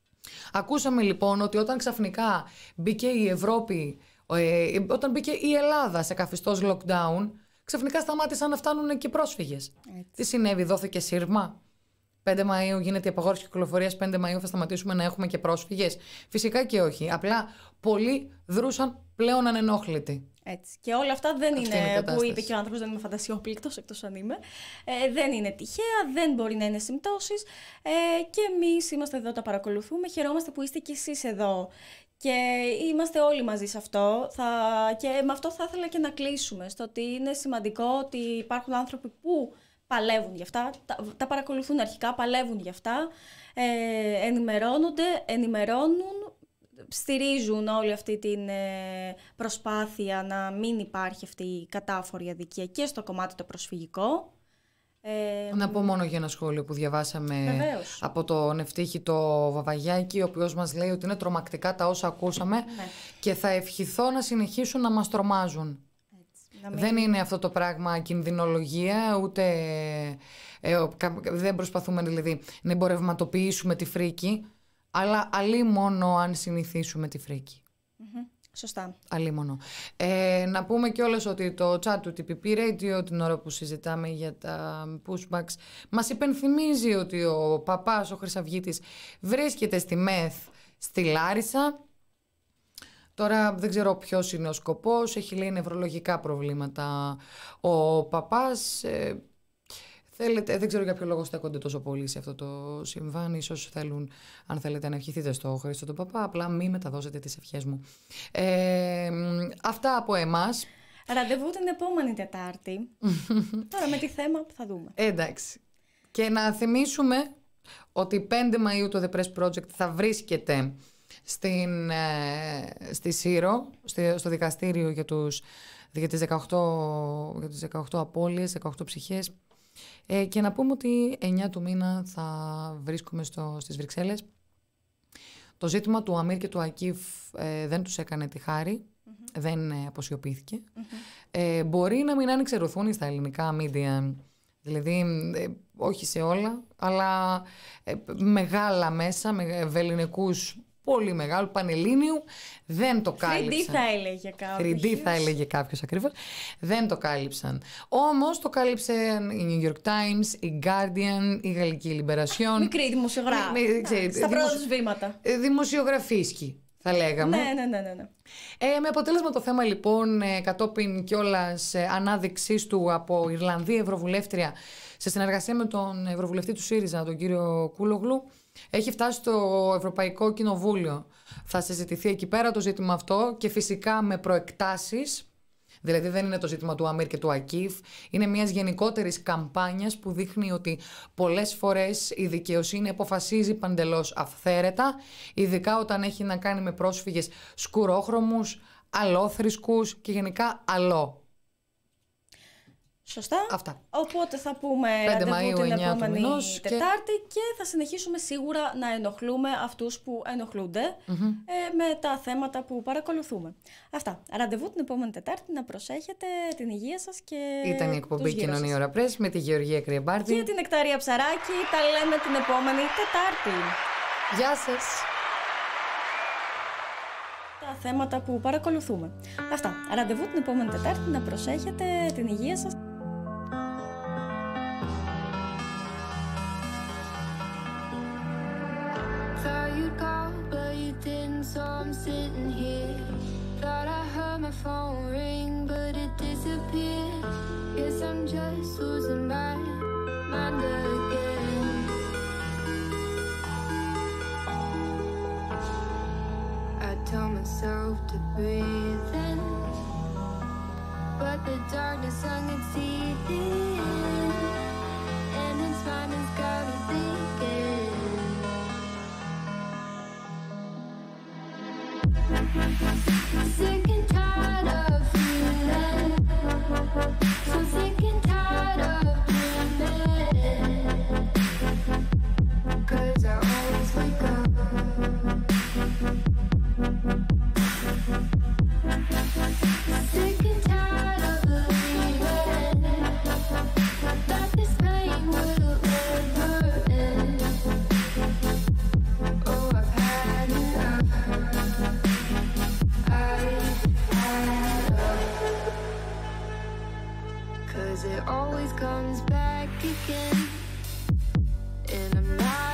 Ακούσαμε λοιπόν ότι όταν ξαφνικά μπήκε η Ευρώπη, ε, όταν μπήκε η Ελλάδα σε καθεστώς lockdown, ξαφνικά σταμάτησαν να φτάνουν και πρόσφυγες. Έτσι. Τι συνέβη, δόθηκε σύρμα? πέντε Μαΐου γίνεται η απαγόρευση κυκλοφορίας, πέντε Μαΐου θα σταματήσουμε να έχουμε και πρόσφυγες? Φυσικά και όχι. Απλά πολλοί δρούσαν πλέον ανενόχλητοι.
Έτσι. Και όλα αυτά δεν
Αυτή
είναι,
είναι
που είπε και ο άνθρωπος, δεν είμαι φαντασιόπληκτος, εκτός αν είμαι. Ε, δεν είναι τυχαία, δεν μπορεί να είναι συμπτώσεις. Ε, και εμείς είμαστε εδώ, τα παρακολουθούμε. Χαιρόμαστε που είστε κι εσείς εδώ. Και είμαστε όλοι μαζί σε αυτό. Θα, και με αυτό θα ήθελα και να κλείσουμε. Στο ότι είναι σημαντικό ότι υπάρχουν άνθρωποι που παλεύουν γι' αυτά, τα, τα παρακολουθούν αρχικά, παλεύουν γι' αυτά, ε, ενημερώνονται, ενημερώνουν, στηρίζουν όλη αυτή την προσπάθεια να μην υπάρχει αυτή η κατάφορη αδικία και στο κομμάτι το προσφυγικό.
Ε, να πω μόνο για ένα σχόλιο που διαβάσαμε
βεβαίως. Από
τον Ευτύχητο Βαβαγιάκη, ο οποίος μας λέει ότι είναι τρομακτικά τα όσα ακούσαμε, ναι. Και θα ευχηθώ να συνεχίσουν να μας τρομάζουν. Έτσι, μην... Δεν είναι αυτό το πράγμα κινδυνολογία, ούτε ε, δεν προσπαθούμε δηλαδή να εμπορευματοποιήσουμε τη φρίκη, αλλά αλλή μόνο αν συνηθίσουμε τη φρίκη.
Mm-hmm. Σωστά.
Αλίμονο. Ε, να πούμε κιόλας ότι το chat του τι πι πι Radio, την ώρα που συζητάμε για τα pushbacks, μας υπενθυμίζει ότι ο παπάς, ο Χρυσαυγίτης, βρίσκεται στη ΜΕΘ στη Λάρισα. Τώρα δεν ξέρω ποιος είναι ο σκοπός, έχει λέει νευρολογικά προβλήματα ο παπάς. Ε, Θέλετε, δεν ξέρω για ποιο λόγο στέκονται τόσο πολύ σε αυτό το συμβάν. Ίσως θέλουν, αν θέλετε, να ευχηθείτε στο Χρήστο τον Παπά. Απλά μην μεταδώσετε τις ευχές μου. Ε, αυτά από εμάς.
Ραντεβού την επόμενη Τετάρτη. Τώρα με τι θέμα θα δούμε.
Εντάξει. Και να θυμίσουμε ότι πέντε Μαΐου το The Press Project θα βρίσκεται στην, ε, στη Σύρο, στη, στο δικαστήριο για, τους, για, τις δεκαοκτώ, για τις δεκαοκτώ απώλειες, δεκαοκτώ ψυχές. Ε, και να πούμε ότι εννιά του μήνα θα βρίσκομαι στο, στις Βρυξέλλες. Το ζήτημα του Αμίρ και του Ακίφ ε, δεν τους έκανε τη χάρη, mm-hmm. δεν ε, αποσιωπήθηκε. Mm-hmm. Ε, μπορεί να μην ανεξερωθούν στα ελληνικά μίντια, δηλαδή ε, όχι σε όλα, αλλά ε, μεγάλα μέσα, με ευελληνικούς πολύ μεγάλου, πανελλήνιου, δεν το κάλυψαν.
θρι ντι θα έλεγε κάποιος.
θρι ντι θα έλεγε κάποιος ακριβώς. Δεν το κάλυψαν. Όμως το κάλυψαν η New York Times, η Guardian, η Γαλλική Libération.
Μικρή δημοσιογράφη. Στα πρώτα τους βήματα.
Δημοσιογραφίσκη, θα λέγαμε.
Ναι, ναι, ναι, ναι, ναι.
Ε, με αποτέλεσμα το θέμα λοιπόν, ε, κατόπιν κιόλας ε, ανάδειξής του από Ιρλανδία Ευρωβουλεύτρια σε συνεργασία με τον Ευρωβουλευτή του ΣΥΡΙΖΑ, τον κύριο Κούλογλου, έχει φτάσει στο Ευρωπαϊκό Κοινοβούλιο. Θα συζητηθεί εκεί πέρα το ζήτημα αυτό και φυσικά με προεκτάσεις. Δηλαδή δεν είναι το ζήτημα του Αμίρ και του Ακίφ. Είναι μιας γενικότερης καμπάνιας που δείχνει ότι πολλές φορές η δικαιοσύνη αποφασίζει παντελώς αυθαίρετα, ειδικά όταν έχει να κάνει με πρόσφυγες σκουρόχρωμους, αλόθρησκους και γενικά αλό.
Σωστά.
Αυτά.
Οπότε θα πούμε
πέντε
ραντεβού
Μαΐου,
την επόμενη Τετάρτη
και...
και θα συνεχίσουμε σίγουρα να ενοχλούμε αυτούς που ενοχλούνται mm-hmm. ε, με τα θέματα που παρακολουθούμε. Αυτά. Ραντεβού την επόμενη Τετάρτη, να προσέχετε την υγεία σας και
ήταν η εκπομπή Κοινωνία Ώρα Πρέσ με τη Γεωργία Κρυεμπάρτη
και την Νεκταρία Ψαράκη. Τα λέμε την επόμενη Τετάρτη.
Γεια σας.
Τα θέματα που παρακολουθούμε. Αυτά. Ραντεβού την επόμενη Τετάρτη, να προσέχετε την υγεία σας. So I'm sitting here, thought I heard my phone ring, but it disappeared. Guess I'm just losing my mind again. I tell myself to breathe in, but the darkness I can see it, and it's mine, it's got me thinking. Sick and tired of feeling, so sick and tired of dreaming, 'cause I always wake up sick and tired of believing that this pain will ever end. Oh, I've had enough. Cause it always comes back again, and I'm not